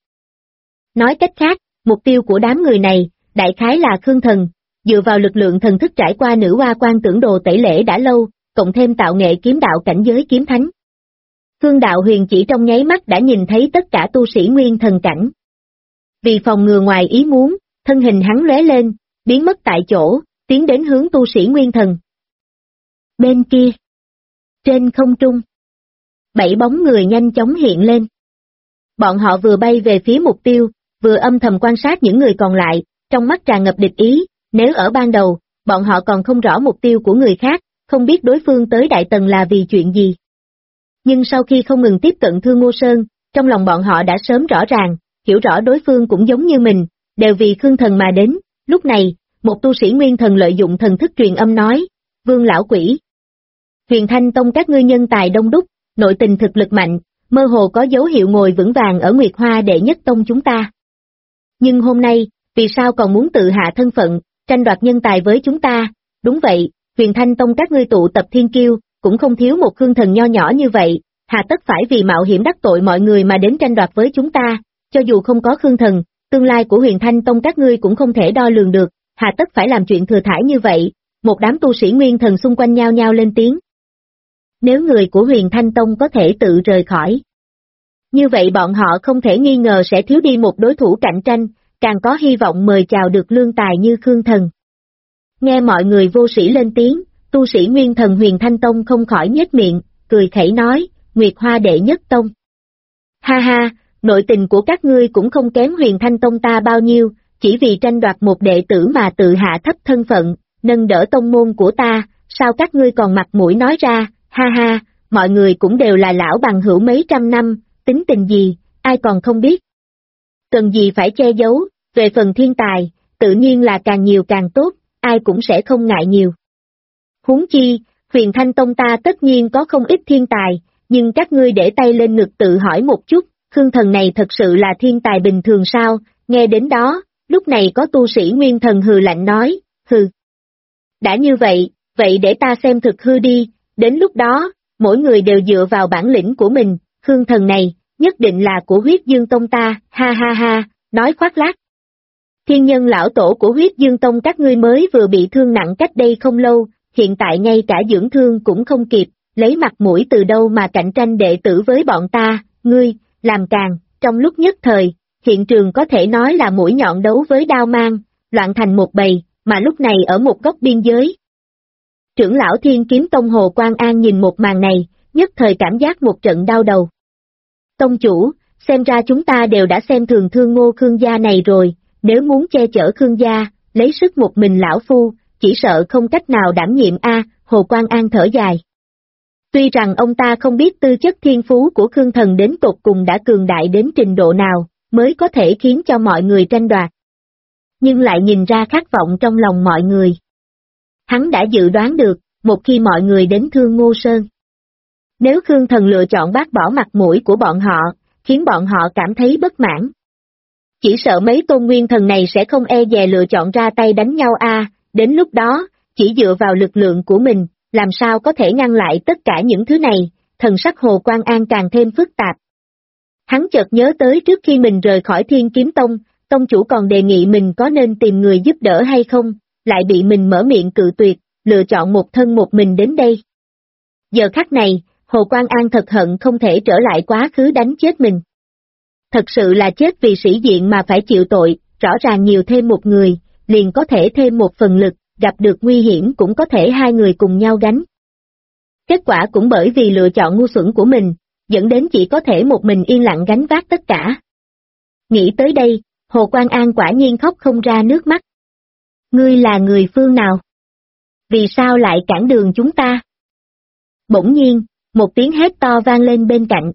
Speaker 2: Nói cách khác, mục tiêu của đám người này, đại khái là Khương Thần, dựa vào lực lượng thần thức trải qua nữ hoa quan tưởng đồ tẩy lễ đã lâu, cộng thêm tạo nghệ kiếm đạo cảnh giới kiếm thánh. Khương Đạo Huyền chỉ trong nháy mắt đã nhìn thấy tất cả tu sĩ nguyên thần cảnh. Vì phòng ngừa ngoài ý muốn, thân hình hắn lóe lên, biến mất tại chỗ, tiến đến hướng tu sĩ nguyên thần. Bên kia, trên không trung, 7 bóng người nhanh chóng hiện lên. Bọn họ vừa bay về phía mục tiêu, vừa âm thầm quan sát những người còn lại, trong mắt tràn ngập địch ý, nếu ở ban đầu, bọn họ còn không rõ mục tiêu của người khác, không biết đối phương tới Đại Tần là vì chuyện gì. Nhưng sau khi không ngừng tiếp cận Thương Ngô Sơn, trong lòng bọn họ đã sớm rõ ràng, hiểu rõ đối phương cũng giống như mình, đều vì Khương Thần mà đến. Lúc này, một tu sĩ nguyên thần lợi dụng thần thức truyền âm nói, Vương lão quỷ. Huyền Thanh Tông các ngươi nhân tài đông đúc, nội tình thực lực mạnh, mơ hồ có dấu hiệu ngồi vững vàng ở Nguyệt Hoa đệ nhất tông chúng ta. Nhưng hôm nay, vì sao còn muốn tự hạ thân phận, tranh đoạt nhân tài với chúng ta? Đúng vậy, Huyền Thanh Tông các ngươi tụ tập thiên kiêu, cũng không thiếu một Khương Thần nho nhỏ như vậy, hà tất phải vì mạo hiểm đắc tội mọi người mà đến tranh đoạt với chúng ta, cho dù không có Khương Thần, tương lai của Huyền Thanh Tông các ngươi cũng không thể đo lường được, hà tất phải làm chuyện thừa thãi như vậy. Một đám tu sĩ nguyên thần xung quanh nhao nhao lên tiếng. Nếu người của Huyền Thanh Tông có thể tự rời khỏi, như vậy bọn họ không thể nghi ngờ sẽ thiếu đi một đối thủ cạnh tranh, càng có hy vọng mời chào được lương tài như Khương Thần. Nghe mọi người vô sĩ lên tiếng, tu sĩ nguyên thần Huyền Thanh Tông không khỏi nhếch miệng, cười khẩy nói, Nguyệt Hoa đệ nhất tông. Ha ha, nội tình của các ngươi cũng không kém Huyền Thanh Tông ta bao nhiêu, chỉ vì tranh đoạt một đệ tử mà tự hạ thấp thân phận, nâng đỡ tông môn của ta, sao các ngươi còn mặt mũi nói ra, ha ha, mọi người cũng đều là lão bằng hữu mấy trăm năm, tính tình gì, ai còn không biết. Cần gì phải che giấu, về phần thiên tài, tự nhiên là càng nhiều càng tốt, ai cũng sẽ không ngại nhiều. Huống chi, Huyền Thanh Tông ta tất nhiên có không ít thiên tài, nhưng các ngươi để tay lên ngực tự hỏi một chút, Khương Thần này thật sự là thiên tài bình thường sao? Nghe đến đó, lúc này có tu sĩ nguyên thần hừ lạnh nói, hừ. Đã như vậy, vậy để ta xem thực hư đi, đến lúc đó, mỗi người đều dựa vào bản lĩnh của mình, Khương Thần này, nhất định là của Huyết Dương Tông ta, ha ha ha, nói khoác lác. Thiên nhân lão tổ của Huyết Dương Tông các ngươi mới vừa bị thương nặng cách đây không lâu, hiện tại ngay cả dưỡng thương cũng không kịp, lấy mặt mũi từ đâu mà cạnh tranh đệ tử với bọn ta, ngươi, làm càng, trong lúc nhất thời, hiện trường có thể nói là mũi nhọn đấu với đao mang, loạn thành một bầy, mà lúc này ở một góc biên giới. Trưởng lão Thiên Kiếm Tông Hồ Quang An nhìn một màn này, nhất thời cảm giác một trận đau đầu. Tông chủ, xem ra chúng ta đều đã xem thường Thương Ngô Khương gia này rồi, nếu muốn che chở Khương gia, lấy sức một mình lão phu, chỉ sợ không cách nào đảm nhiệm a. Hồ Quang An thở dài. Tuy rằng ông ta không biết tư chất thiên phú của Khương Thần đến tột cùng đã cường đại đến trình độ nào, mới có thể khiến cho mọi người tranh đoạt. Nhưng lại nhìn ra khát vọng trong lòng mọi người. Hắn đã dự đoán được, một khi mọi người đến Thương Ngô Sơn. Nếu Khương Thần lựa chọn bác bỏ mặt mũi của bọn họ, khiến bọn họ cảm thấy bất mãn. Chỉ sợ mấy tôn nguyên thần này sẽ không e dè lựa chọn ra tay đánh nhau a. Đến lúc đó, chỉ dựa vào lực lượng của mình, làm sao có thể ngăn lại tất cả những thứ này, thần sắc Hồ Quang An càng thêm phức tạp. Hắn chợt nhớ tới trước khi mình rời khỏi Thiên Kiếm Tông, tông chủ còn đề nghị mình có nên tìm người giúp đỡ hay không, lại bị mình mở miệng cự tuyệt, lựa chọn một thân một mình đến đây. Giờ khắc này, Hồ Quang An thật hận không thể trở lại quá khứ đánh chết mình. Thật sự là chết vì sĩ diện mà phải chịu tội, rõ ràng nhiều thêm một người, liền có thể thêm một phần lực, gặp được nguy hiểm cũng có thể hai người cùng nhau gánh. Kết quả cũng bởi vì lựa chọn ngu xuẩn của mình, dẫn đến chỉ có thể một mình yên lặng gánh vác tất cả. Nghĩ tới đây, Hồ Quang An quả nhiên khóc không ra nước mắt. Ngươi là người phương nào? Vì sao lại cản đường chúng ta? Bỗng nhiên, một tiếng hét to vang lên bên cạnh.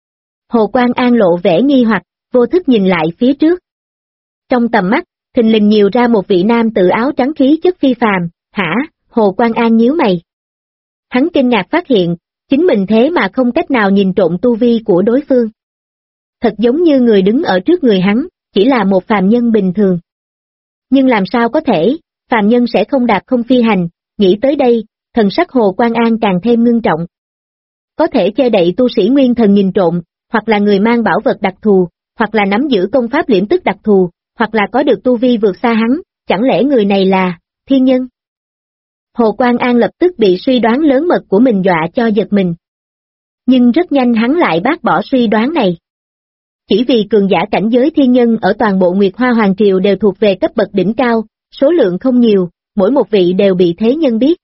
Speaker 2: Hồ Quang An lộ vẻ nghi hoặc, vô thức nhìn lại phía trước. Trong tầm mắt, thình lình nhiều ra một vị nam tự áo trắng khí chất phi phàm, hả? Hồ Quang An nhíu mày. Hắn kinh ngạc phát hiện, chính mình thế mà không cách nào nhìn trộm tu vi của đối phương. Thật giống như người đứng ở trước người hắn, chỉ là một phàm nhân bình thường. Nhưng làm sao có thể, phàm nhân sẽ không đạp không phi hành, nghĩ tới đây, thần sắc Hồ Quang An càng thêm ngưng trọng. Có thể che đậy tu sĩ nguyên thần nhìn trộm, hoặc là người mang bảo vật đặc thù, hoặc là nắm giữ công pháp liễm tức đặc thù, hoặc là có được tu vi vượt xa hắn, chẳng lẽ người này là thiên nhân? Hồ Quang An lập tức bị suy đoán lớn mật của mình dọa cho giật mình. Nhưng rất nhanh hắn lại bác bỏ suy đoán này. Chỉ vì cường giả cảnh giới thiên nhân ở toàn bộ Nguyệt Hoa Hoàng Triều đều thuộc về cấp bậc đỉnh cao, số lượng không nhiều, mỗi một vị đều bị thế nhân biết.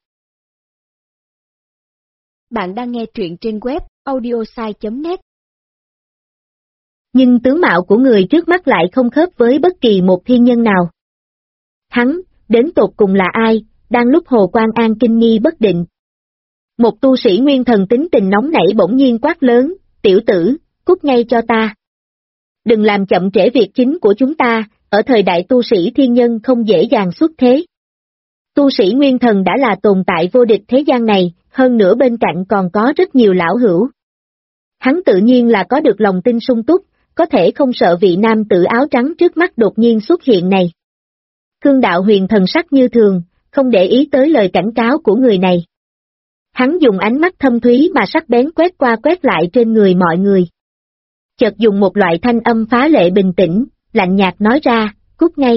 Speaker 1: Bạn đang nghe truyện trên web audiosai.net.
Speaker 2: Nhưng tướng mạo của người trước mắt lại không khớp với bất kỳ một thiên nhân nào. Hắn, đến tột cùng là ai, đang lúc Hồ Quang An kinh nghi bất định. Một tu sĩ nguyên thần tính tình nóng nảy bỗng nhiên quát lớn, tiểu tử, cút ngay cho ta. Đừng làm chậm trễ việc chính của chúng ta, ở thời đại tu sĩ thiên nhân không dễ dàng xuất thế. Tu sĩ nguyên thần đã là tồn tại vô địch thế gian này, hơn nữa bên cạnh còn có rất nhiều lão hữu. Hắn tự nhiên là có được lòng tin sung túc, có thể không sợ vị nam tử áo trắng trước mắt đột nhiên xuất hiện này. Khương Đạo Huyền thần sắc như thường, không để ý tới lời cảnh cáo của người này. Hắn dùng ánh mắt thâm thúy mà sắc bén quét qua quét lại trên người mọi người. Chợt dùng một loại thanh âm phá lệ bình tĩnh, lạnh nhạt nói ra, cút ngay.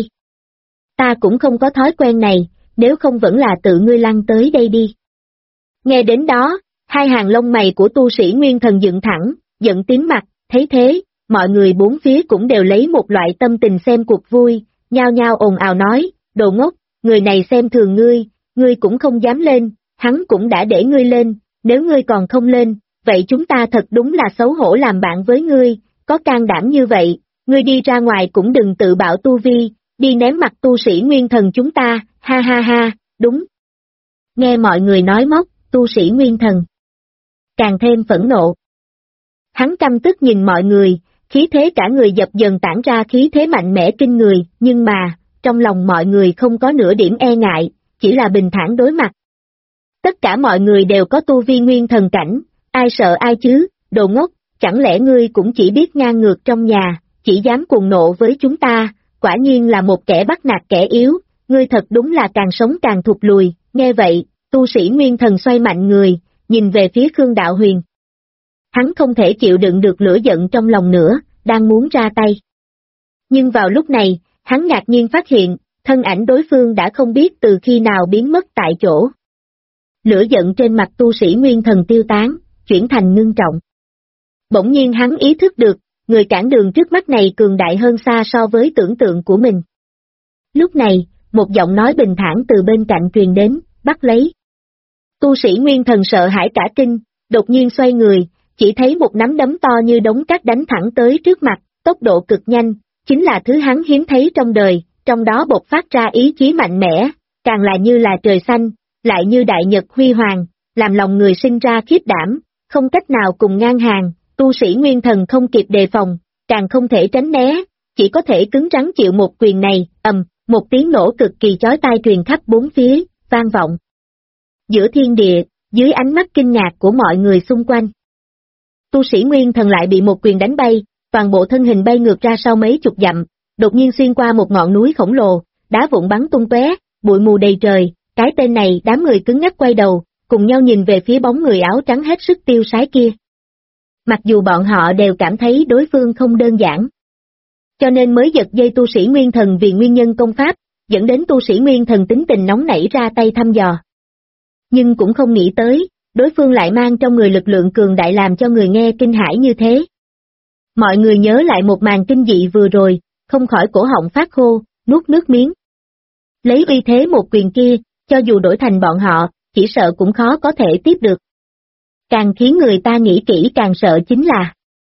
Speaker 2: Ta cũng không có thói quen này, nếu không vẫn là tự ngươi lăn tới đây đi. Nghe đến đó, hai hàng lông mày của tu sĩ nguyên thần dựng thẳng, giận tím mặt, thấy thế, mọi người bốn phía cũng đều lấy một loại tâm tình xem cuộc vui, nhao nhao ồn ào nói, đồ ngốc, người này xem thường ngươi cũng không dám lên, hắn cũng đã để ngươi lên, nếu ngươi còn không lên, vậy chúng ta thật đúng là xấu hổ làm bạn với ngươi, có can đảm như vậy, ngươi đi ra ngoài cũng đừng tự bạo tu vi, đi ném mặt tu sĩ nguyên thần chúng ta, ha ha ha, đúng. Nghe mọi người nói móc, tu sĩ nguyên thần càng thêm phẫn nộ. Hắn căm tức nhìn mọi người, khí thế cả người dập dần tản ra khí thế mạnh mẽ kinh người, nhưng mà, trong lòng mọi người không có nửa điểm e ngại, chỉ là bình thản đối mặt. Tất cả mọi người đều có tu vi nguyên thần cảnh, ai sợ ai chứ, đồ ngốc, chẳng lẽ ngươi cũng chỉ biết ngang ngược trong nhà, chỉ dám cuồng nộ với chúng ta, quả nhiên là một kẻ bắt nạt kẻ yếu, ngươi thật đúng là càng sống càng thụt lùi, nghe vậy, tu sĩ nguyên thần xoay mạnh người, nhìn về phía Khương Đạo Huyền. Hắn không thể chịu đựng được lửa giận trong lòng nữa, đang muốn ra tay. Nhưng vào lúc này, hắn ngạc nhiên phát hiện, thân ảnh đối phương đã không biết từ khi nào biến mất tại chỗ. Lửa giận trên mặt tu sĩ nguyên thần tiêu tán, chuyển thành ngưng trọng. Bỗng nhiên hắn ý thức được, người cản đường trước mắt này cường đại hơn xa so với tưởng tượng của mình. Lúc này, một giọng nói bình thản từ bên cạnh truyền đến, bắt lấy. Tu sĩ nguyên thần sợ hãi cả kinh, đột nhiên xoay người, chỉ thấy một nắm đấm to như đống cát đánh thẳng tới trước mặt, tốc độ cực nhanh, chính là thứ hắn hiếm thấy trong đời, trong đó bộc phát ra ý chí mạnh mẽ, càng là như là trời xanh, lại như đại nhật huy hoàng, làm lòng người sinh ra khiếp đảm, không cách nào cùng ngang hàng, tu sĩ nguyên thần không kịp đề phòng, càng không thể tránh né, chỉ có thể cứng rắn chịu một quyền này, một tiếng nổ cực kỳ chói tai truyền khắp bốn phía, vang vọng. Giữa thiên địa, dưới ánh mắt kinh ngạc của mọi người xung quanh. Tu sĩ nguyên thần lại bị một quyền đánh bay, toàn bộ thân hình bay ngược ra sau mấy chục dặm, đột nhiên xuyên qua một ngọn núi khổng lồ, đá vụn bắn tung tóe, bụi mù đầy trời, cái tên này đám người cứng ngắc quay đầu, cùng nhau nhìn về phía bóng người áo trắng hết sức tiêu sái kia. Mặc dù bọn họ đều cảm thấy đối phương không đơn giản, cho nên mới giật dây tu sĩ nguyên thần vì nguyên nhân công pháp, dẫn đến tu sĩ nguyên thần tính tình nóng nảy ra tay thăm dò. Nhưng cũng không nghĩ tới, đối phương lại mang trong người lực lượng cường đại làm cho người nghe kinh hãi như thế. Mọi người nhớ lại một màn kinh dị vừa rồi, không khỏi cổ họng phát khô, nuốt nước miếng. Lấy uy thế một quyền kia, cho dù đổi thành bọn họ, chỉ sợ cũng khó có thể tiếp được. Càng khiến người ta nghĩ kỹ càng sợ chính là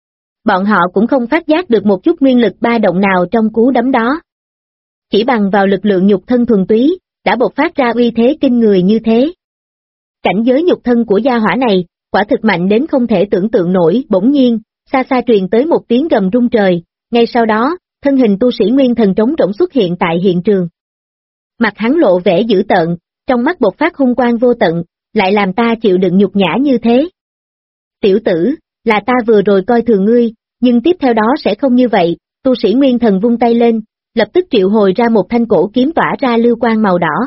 Speaker 2: bọn họ cũng không phát giác được một chút nguyên lực ba động nào trong cú đấm đó. Chỉ bằng vào lực lượng nhục thân thuần túy, đã bộc phát ra uy thế kinh người như thế. Cảnh giới nhục thân của gia hỏa này, quả thực mạnh đến không thể tưởng tượng nổi. Bỗng nhiên, xa xa truyền tới một tiếng gầm rung trời, ngay sau đó, thân hình tu sĩ nguyên thần trống rỗng xuất hiện tại hiện trường. Mặt hắn lộ vẻ dữ tợn, trong mắt bộc phát hung quang vô tận, lại làm ta chịu đựng nhục nhã như thế. Tiểu tử, là ta vừa rồi coi thường ngươi, nhưng tiếp theo đó sẽ không như vậy, tu sĩ nguyên thần vung tay lên, lập tức triệu hồi ra một thanh cổ kiếm tỏa ra lưu quang màu đỏ.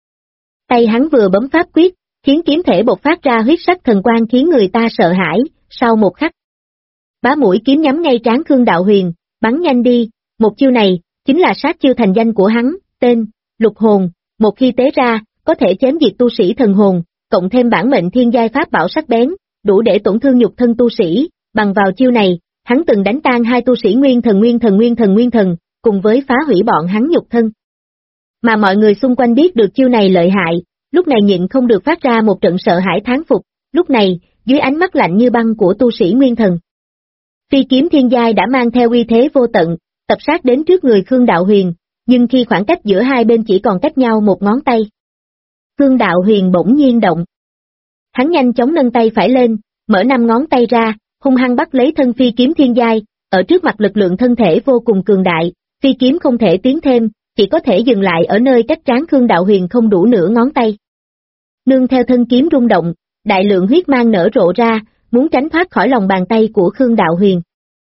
Speaker 2: Tay hắn vừa bấm pháp quyết, khiến kiếm thể bộc phát ra huyết sắc thần quang khiến người ta sợ hãi, sau một khắc. Bá mũi kiếm nhắm ngay trán Khương Đạo Huyền, bắn nhanh đi, một chiêu này, chính là sát chiêu thành danh của hắn, tên, lục hồn, một khi tế ra, có thể chém diệt tu sĩ thần hồn, cộng thêm bản mệnh thiên giai pháp bảo sắc bén, đủ để tổn thương nhục thân tu sĩ, bằng vào chiêu này, hắn từng đánh tan hai tu sĩ nguyên thần, cùng với phá hủy bọn hắn nhục thân. Mà mọi người xung quanh biết được chiêu này lợi hại, lúc này nhịn không được phát ra một trận sợ hãi thán phục, lúc này, dưới ánh mắt lạnh như băng của tu sĩ nguyên thần. Phi kiếm thiên giai đã mang theo uy thế vô tận, tập sát đến trước người Khương Đạo Huyền, nhưng khi khoảng cách giữa hai bên chỉ còn cách nhau một ngón tay. Khương Đạo Huyền bỗng nhiên động. Hắn nhanh chóng nâng tay phải lên, mở 5 ngón tay ra, hung hăng bắt lấy thân phi kiếm thiên giai, ở trước mặt lực lượng thân thể vô cùng cường đại, phi kiếm không thể tiến thêm, chỉ có thể dừng lại ở nơi cách trán Khương Đạo Huyền không đủ nửa ngón tay. Nương theo thân kiếm rung động, đại lượng huyết mang nở rộ ra, muốn tránh thoát khỏi lòng bàn tay của Khương Đạo Huyền.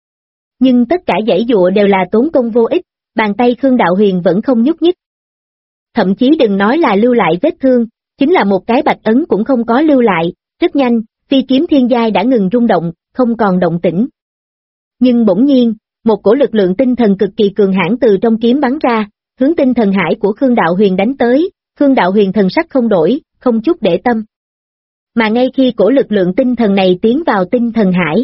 Speaker 2: Nhưng tất cả giãy dụa đều là tốn công vô ích, bàn tay Khương Đạo Huyền vẫn không nhúc nhích. Thậm chí đừng nói là lưu lại vết thương, chính là một cái bạch ấn cũng không có lưu lại, rất nhanh, phi kiếm thiên giai đã ngừng rung động, không còn động tĩnh. Nhưng bỗng nhiên, một cổ lực lượng tinh thần cực kỳ cường hãn từ trong kiếm bắn ra, hướng tinh thần hải của Khương Đạo Huyền đánh tới, Khương Đạo Huyền thần sắc không đổi, không chút để tâm. Mà ngay khi cổ lực lượng tinh thần này tiến vào tinh thần hải,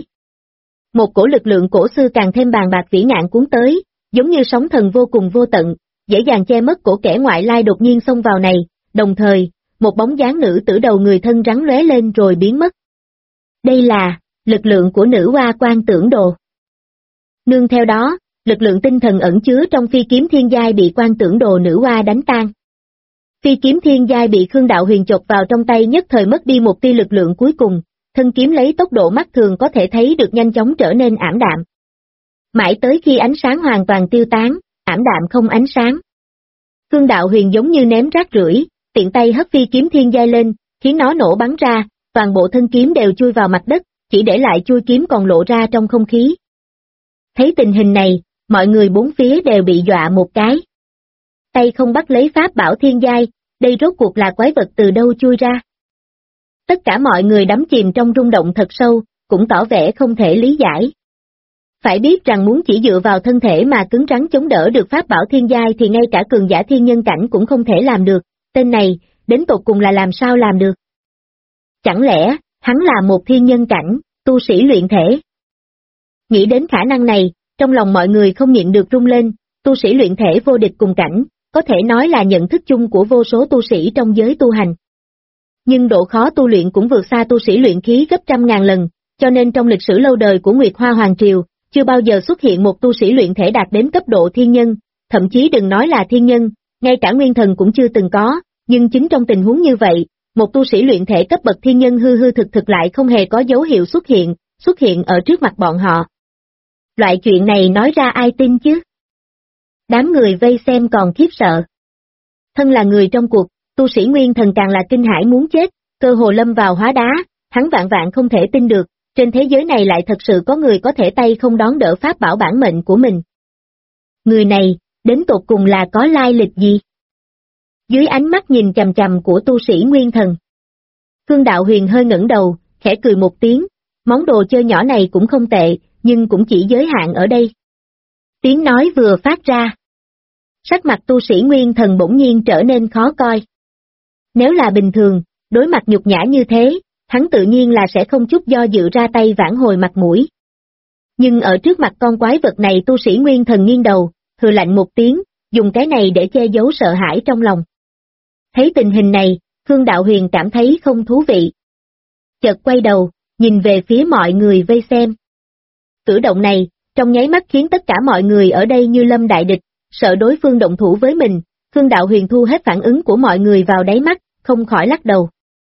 Speaker 2: một cổ lực lượng cổ xưa càng thêm bàn bạc vĩ ngạn cuốn tới, giống như sóng thần vô cùng vô tận, dễ dàng che mất cổ kẻ ngoại lai đột nhiên xông vào này, đồng thời, một bóng dáng nữ tử đầu người thân rắn lóe lên rồi biến mất. Đây là lực lượng của nữ hoa quan tưởng đồ. Nương theo đó, lực lượng tinh thần ẩn chứa trong phi kiếm thiên giai bị quan tưởng đồ nữ hoa đánh tan. Phi kiếm thiên giai bị Khương Đạo Huyền chộp vào trong tay nhất thời mất đi một tia lực lượng cuối cùng, thân kiếm lấy tốc độ mắt thường có thể thấy được nhanh chóng trở nên ảm đạm. Mãi tới khi ánh sáng hoàn toàn tiêu tán, ảm đạm không ánh sáng. Khương Đạo Huyền giống như ném rác rưởi, tiện tay hất phi kiếm thiên giai lên, khiến nó nổ bắn ra, toàn bộ thân kiếm đều chui vào mặt đất, chỉ để lại chui kiếm còn lộ ra trong không khí. Thấy tình hình này, mọi người bốn phía đều bị dọa một cái. Tay không bắt lấy pháp bảo thiên giai, đây rốt cuộc là quái vật từ đâu chui ra. Tất cả mọi người đắm chìm trong rung động thật sâu, cũng tỏ vẻ không thể lý giải. Phải biết rằng muốn chỉ dựa vào thân thể mà cứng rắn chống đỡ được pháp bảo thiên giai thì ngay cả cường giả thiên nhân cảnh cũng không thể làm được, tên này, đến tột cùng là làm sao làm được? Chẳng lẽ, hắn là một thiên nhân cảnh, tu sĩ luyện thể? Nghĩ đến khả năng này, trong lòng mọi người không nhịn được rung lên, tu sĩ luyện thể vô địch cùng cảnh, có thể nói là nhận thức chung của vô số tu sĩ trong giới tu hành. Nhưng độ khó tu luyện cũng vượt xa tu sĩ luyện khí gấp trăm ngàn lần, cho nên trong lịch sử lâu đời của Nguyệt Hoa Hoàng Triều, chưa bao giờ xuất hiện một tu sĩ luyện thể đạt đến cấp độ thiên nhân, thậm chí đừng nói là thiên nhân, ngay cả nguyên thần cũng chưa từng có, nhưng chính trong tình huống như vậy, một tu sĩ luyện thể cấp bậc thiên nhân hư hư thực thực lại không hề có dấu hiệu xuất hiện ở trước mặt bọn họ. Loại chuyện này nói ra ai tin chứ? Đám người vây xem còn khiếp sợ. Thân là người trong cuộc, tu sĩ nguyên thần càng là kinh hãi muốn chết, cơ hồ lâm vào hóa đá, hắn vạn vạn không thể tin được, trên thế giới này lại thật sự có người có thể tay không đón đỡ pháp bảo bản mệnh của mình. Người này, đến tột cùng là có lai lịch gì? Dưới ánh mắt nhìn chằm chằm của tu sĩ nguyên thần, Khương Đạo Huyền hơi ngẩng đầu, khẽ cười một tiếng, món đồ chơi nhỏ này cũng không tệ, nhưng cũng chỉ giới hạn ở đây. Tiếng nói vừa phát ra, sắc mặt tu sĩ nguyên thần bỗng nhiên trở nên khó coi. Nếu là bình thường, đối mặt nhục nhã như thế, hắn tự nhiên là sẽ không chút do dự ra tay vãn hồi mặt mũi. Nhưng ở trước mặt con quái vật này tu sĩ nguyên thần nghiêng đầu, hừ lạnh một tiếng, dùng cái này để che giấu sợ hãi trong lòng. Thấy tình hình này, Khương Đạo Huyền cảm thấy không thú vị. Chợt quay đầu, nhìn về phía mọi người vây xem. Cử động này, trong nháy mắt khiến tất cả mọi người ở đây như lâm đại địch, sợ đối phương động thủ với mình, Khương Đạo Huyền thu hết phản ứng của mọi người vào đáy mắt, không khỏi lắc đầu.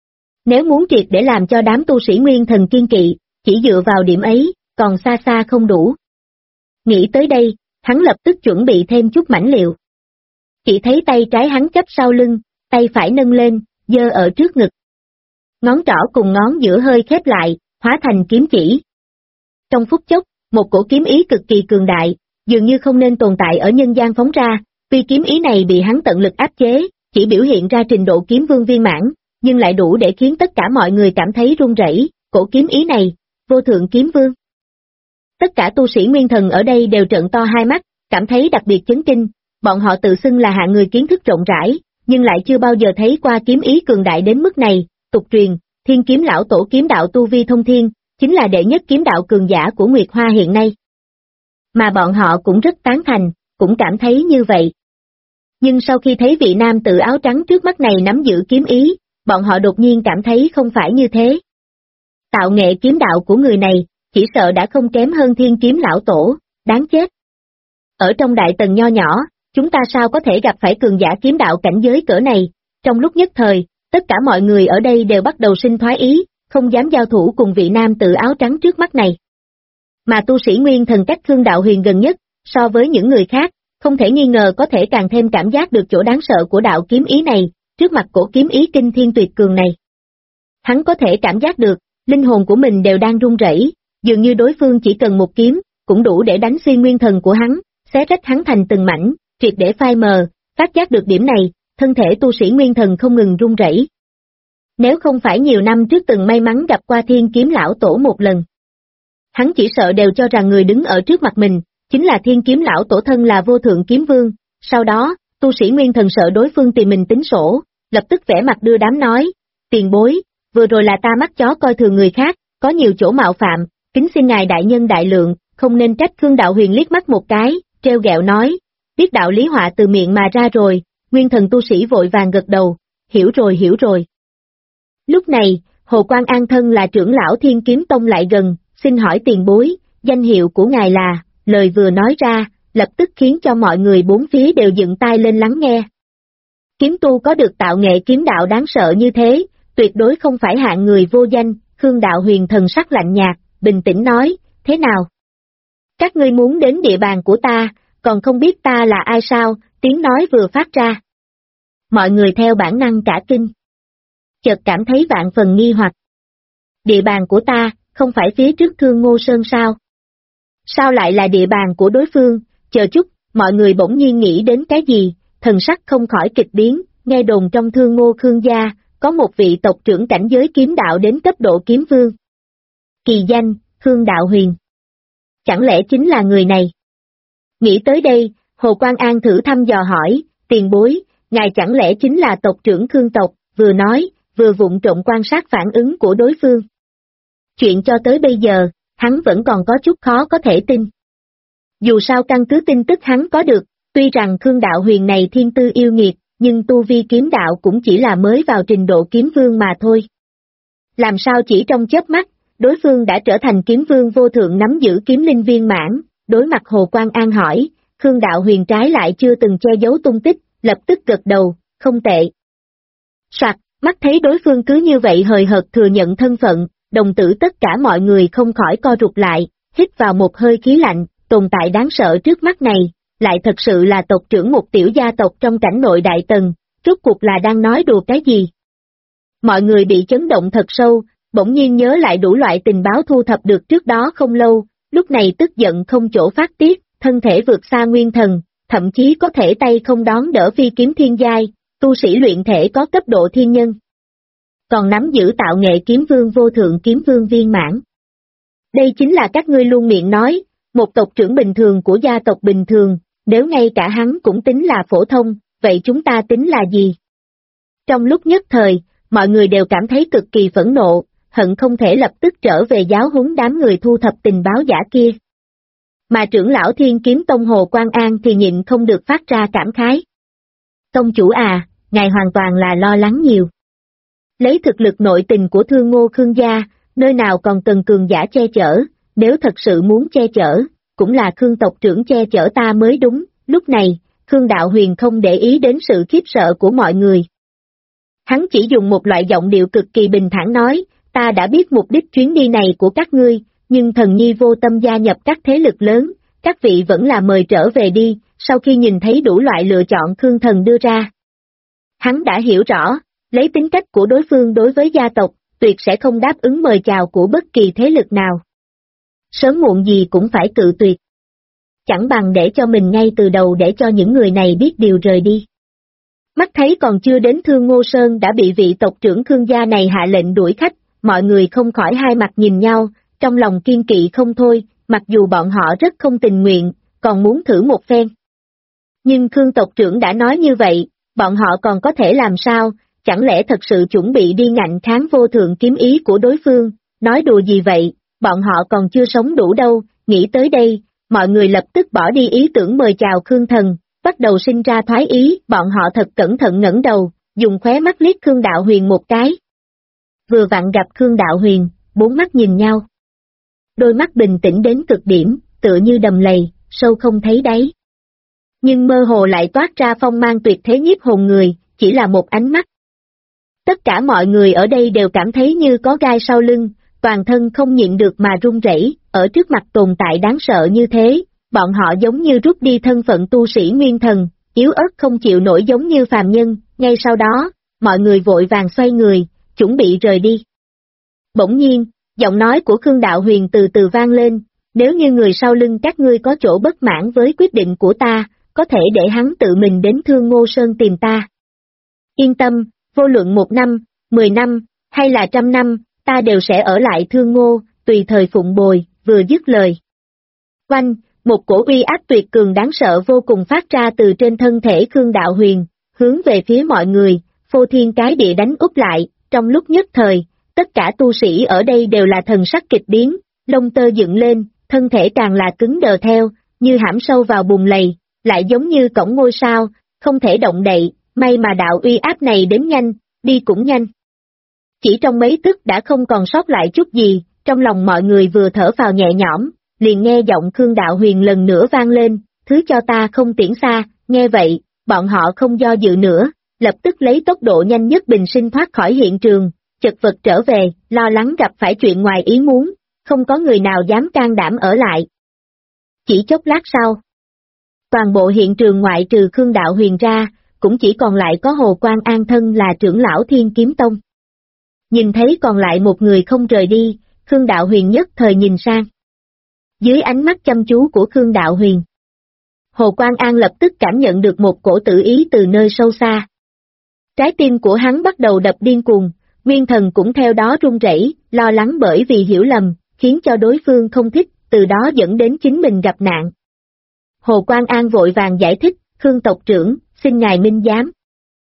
Speaker 2: Nếu muốn triệt để làm cho đám tu sĩ nguyên thần kiên kỵ, chỉ dựa vào điểm ấy, còn xa xa không đủ. Nghĩ tới đây, hắn lập tức chuẩn bị thêm chút mảnh liệu. Chỉ thấy tay trái hắn chấp sau lưng, tay phải nâng lên, giơ ở trước ngực. Ngón trỏ cùng ngón giữa hơi khép lại, hóa thành kiếm chỉ. Trong phút chốc, một cổ kiếm ý cực kỳ cường đại, dường như không nên tồn tại ở nhân gian phóng ra, tuy kiếm ý này bị hắn tận lực áp chế, chỉ biểu hiện ra trình độ kiếm vương viên mãn, nhưng lại đủ để khiến tất cả mọi người cảm thấy run rẩy. Cổ kiếm ý này, vô thượng kiếm vương. Tất cả tu sĩ nguyên thần ở đây đều trợn to hai mắt, cảm thấy đặc biệt chấn kinh, bọn họ tự xưng là hạng người kiến thức rộng rãi, nhưng lại chưa bao giờ thấy qua kiếm ý cường đại đến mức này. Tục truyền, Thiên Kiếm lão tổ kiếm đạo tu vi thông thiên, chính là đệ nhất kiếm đạo cường giả của Nguyệt Hoa hiện nay. Mà bọn họ cũng rất tán thành, cũng cảm thấy như vậy. Nhưng sau khi thấy vị nam tử áo trắng trước mắt này nắm giữ kiếm ý, bọn họ đột nhiên cảm thấy không phải như thế. Tạo nghệ kiếm đạo của người này, chỉ sợ đã không kém hơn Thiên Kiếm lão tổ, đáng chết. Ở trong đại tần nho nhỏ, chúng ta sao có thể gặp phải cường giả kiếm đạo cảnh giới cỡ này? Trong lúc nhất thời, tất cả mọi người ở đây đều bắt đầu sinh thoái ý, không dám giao thủ cùng vị nam tử áo trắng trước mắt này. Mà tu sĩ nguyên thần cách Khương Đạo Huyền gần nhất, so với những người khác, không thể nghi ngờ có thể càng thêm cảm giác được chỗ đáng sợ của đạo kiếm ý này, trước mặt cổ kiếm ý kinh thiên tuyệt cường này. Hắn có thể cảm giác được, linh hồn của mình đều đang run rẩy, dường như đối phương chỉ cần một kiếm, cũng đủ để đánh xuyên nguyên thần của hắn, xé rách hắn thành từng mảnh, triệt để phai mờ. Phát giác được điểm này, thân thể tu sĩ nguyên thần không ngừng run rẩy. Nếu không phải nhiều năm trước từng may mắn gặp qua Thiên Kiếm Lão Tổ một lần, hắn chỉ sợ đều cho rằng người đứng ở trước mặt mình, chính là Thiên Kiếm Lão Tổ thân là Vô Thượng Kiếm Vương. Sau đó, tu sĩ nguyên thần sợ đối phương tìm mình tính sổ, lập tức vẻ mặt đưa đám nói, tiền bối, vừa rồi là ta mắt chó coi thường người khác, có nhiều chỗ mạo phạm, kính xin ngài đại nhân đại lượng, không nên trách. Khương Đạo Huyền liếc mắt một cái, treo ghẹo nói, biết đạo lý họa từ miệng mà ra rồi. Nguyên thần tu sĩ vội vàng gật đầu, hiểu rồi hiểu rồi. Lúc này, Hồ Quang An thân là trưởng lão Thiên Kiếm Tông lại gần, xin hỏi tiền bối, danh hiệu của ngài là, lời vừa nói ra, lập tức khiến cho mọi người bốn phía đều dựng tai lên lắng nghe. Kiếm tu có được tạo nghệ kiếm đạo đáng sợ như thế, tuyệt đối không phải hạng người vô danh. Khương Đạo Huyền thần sắc lạnh nhạt, bình tĩnh nói, thế nào? Các ngươi muốn đến địa bàn của ta, còn không biết ta là ai sao? Tiếng nói vừa phát ra. Mọi người theo bản năng cả kinh. Chợt cảm thấy vạn phần nghi hoặc. Địa bàn của ta, không phải phía trước Thương Ngô Sơn sao? Sao lại là địa bàn của đối phương? Chờ chút, mọi người bỗng nhiên nghĩ đến cái gì, thần sắc không khỏi kịch biến, nghe đồn trong Thương Ngô Khương gia, có một vị tộc trưởng cảnh giới kiếm đạo đến cấp độ kiếm vương. Kỳ danh, Khương Đạo Huyền. Chẳng lẽ chính là người này? Nghĩ tới đây, Hồ Quang An thử thăm dò hỏi, tiền bối, ngài chẳng lẽ chính là tộc trưởng Khương tộc, vừa nói, vừa vụng trộm quan sát phản ứng của đối phương. Chuyện cho tới bây giờ, hắn vẫn còn có chút khó có thể tin. Dù sao căn cứ tin tức hắn có được, tuy rằng Khương Đạo Huyền này thiên tư yêu nghiệt, nhưng tu vi kiếm đạo cũng chỉ là mới vào trình độ kiếm vương mà thôi. Làm sao chỉ trong chớp mắt, đối phương đã trở thành kiếm vương vô thượng nắm giữ kiếm linh viên mãn? Đối mặt Hồ Quang An hỏi, Khương Đạo Huyền trái lại chưa từng che giấu tung tích, lập tức gật đầu, không tệ. Soạt, mắt thấy đối phương cứ như vậy hời hợt thừa nhận thân phận, đồng tử tất cả mọi người không khỏi co rụt lại, hít vào một hơi khí lạnh, tồn tại đáng sợ trước mắt này, lại thật sự là tộc trưởng một tiểu gia tộc trong cảnh nội đại tần, rốt cuộc là đang nói đùa cái gì? Mọi người bị chấn động thật sâu, bỗng nhiên nhớ lại đủ loại tình báo thu thập được trước đó không lâu, lúc này tức giận không chỗ phát tiết, thân thể vượt xa nguyên thần, thậm chí có thể tay không đón đỡ phi kiếm thiên giai, tu sĩ luyện thể có cấp độ thiên nhân. Còn nắm giữ tạo nghệ kiếm vương vô thượng kiếm vương viên mãn. Đây chính là các ngươi luôn miệng nói, một tộc trưởng bình thường của gia tộc bình thường, nếu ngay cả hắn cũng tính là phổ thông, vậy chúng ta tính là gì? Trong lúc nhất thời, mọi người đều cảm thấy cực kỳ phẫn nộ, hận không thể lập tức trở về giáo huấn đám người thu thập tình báo giả kia. Mà trưởng lão Thiên Kiếm Tông Hồ Quang An thì nhịn không được phát ra cảm khái. Tông chủ à, ngài hoàn toàn là lo lắng nhiều. Lấy thực lực nội tình của Thương Ngô Khương gia, nơi nào còn cần cường giả che chở, nếu thật sự muốn che chở, cũng là Khương tộc trưởng che chở ta mới đúng. Lúc này, Khương Đạo Huyền không để ý đến sự khiếp sợ của mọi người. Hắn chỉ dùng một loại giọng điệu cực kỳ bình thản nói, ta đã biết mục đích chuyến đi này của các ngươi, nhưng thần nhi vô tâm gia nhập các thế lực lớn, các vị vẫn là mời trở về đi. Sau khi nhìn thấy đủ loại lựa chọn Khương Thần đưa ra, hắn đã hiểu rõ, lấy tính cách của đối phương đối với gia tộc, tuyệt sẽ không đáp ứng mời chào của bất kỳ thế lực nào. Sớm muộn gì cũng phải cự tuyệt. Chẳng bằng để cho mình ngay từ đầu để cho những người này biết điều rời đi. Mắt thấy còn chưa đến Thương Ngô Sơn đã bị vị tộc trưởng Khương gia này hạ lệnh đuổi khách, mọi người không khỏi hai mặt nhìn nhau, trong lòng kiên kỵ không thôi, mặc dù bọn họ rất không tình nguyện, còn muốn thử một phen. Nhưng Khương tộc trưởng đã nói như vậy, bọn họ còn có thể làm sao, chẳng lẽ thật sự chuẩn bị đi ngạnh kháng vô thượng kiếm ý của đối phương, nói đùa gì vậy, bọn họ còn chưa sống đủ đâu. Nghĩ tới đây, mọi người lập tức bỏ đi ý tưởng mời chào Khương Thần, bắt đầu sinh ra thoái ý, bọn họ thật cẩn thận ngẩng đầu, dùng khóe mắt liếc Khương Đạo Huyền một cái. Vừa vặn gặp Khương Đạo Huyền, bốn mắt nhìn nhau. Đôi mắt bình tĩnh đến cực điểm, tựa như đầm lầy, sâu không thấy đáy. Nhưng mơ hồ lại toát ra phong mang tuyệt thế nhiếp hồn người, chỉ là một ánh mắt. Tất cả mọi người ở đây đều cảm thấy như có gai sau lưng, toàn thân không nhịn được mà run rẩy, ở trước mặt tồn tại đáng sợ như thế, bọn họ giống như rút đi thân phận tu sĩ nguyên thần, yếu ớt không chịu nổi giống như phàm nhân, ngay sau đó, mọi người vội vàng xoay người, chuẩn bị rời đi. Bỗng nhiên, giọng nói của Khương Đạo Huyền từ từ vang lên, nếu như người sau lưng các ngươi có chỗ bất mãn với quyết định của ta, có thể để hắn tự mình đến Thương Ngô Sơn tìm ta. Yên tâm, vô luận 1 năm, 10 năm, hay là 100 năm, ta đều sẽ ở lại Thương Ngô, tùy thời phụng bồi, vừa dứt lời. Oanh, một cổ uy áp tuyệt cường đáng sợ vô cùng phát ra từ trên thân thể Khương Đạo Huyền, hướng về phía mọi người, phô thiên cái địa đánh úp lại, trong lúc nhất thời, tất cả tu sĩ ở đây đều là thần sắc kịch biến, lông tơ dựng lên, thân thể càng là cứng đờ theo, như hãm sâu vào bùn lầy, lại giống như cổng ngôi sao, không thể động đậy, may mà đạo uy áp này đến nhanh, đi cũng nhanh. Chỉ trong mấy tức đã không còn sót lại chút gì, trong lòng mọi người vừa thở phào nhẹ nhõm, liền nghe giọng Khương Đạo Huyền lần nữa vang lên, thứ cho ta không tiễn xa, nghe vậy, bọn họ không do dự nữa, lập tức lấy tốc độ nhanh nhất bình sinh thoát khỏi hiện trường, chật vật trở về, lo lắng gặp phải chuyện ngoài ý muốn, không có người nào dám can đảm ở lại. Chỉ chốc lát sau, toàn bộ hiện trường ngoại trừ Khương Đạo Huyền ra, cũng chỉ còn lại có Hồ Quan An thân là trưởng lão Thiên Kiếm Tông. Nhìn thấy còn lại một người không rời đi, Khương Đạo Huyền nhất thời nhìn sang. Dưới ánh mắt chăm chú của Khương Đạo Huyền, Hồ Quan An lập tức cảm nhận được một cổ tự ý từ nơi sâu xa. Trái tim của hắn bắt đầu đập điên cuồng, nguyên thần cũng theo đó run rẩy, lo lắng bởi vì hiểu lầm, khiến cho đối phương không thích, từ đó dẫn đến chính mình gặp nạn. Hồ Quan An vội vàng giải thích, Khương tộc trưởng, xin ngài minh giám.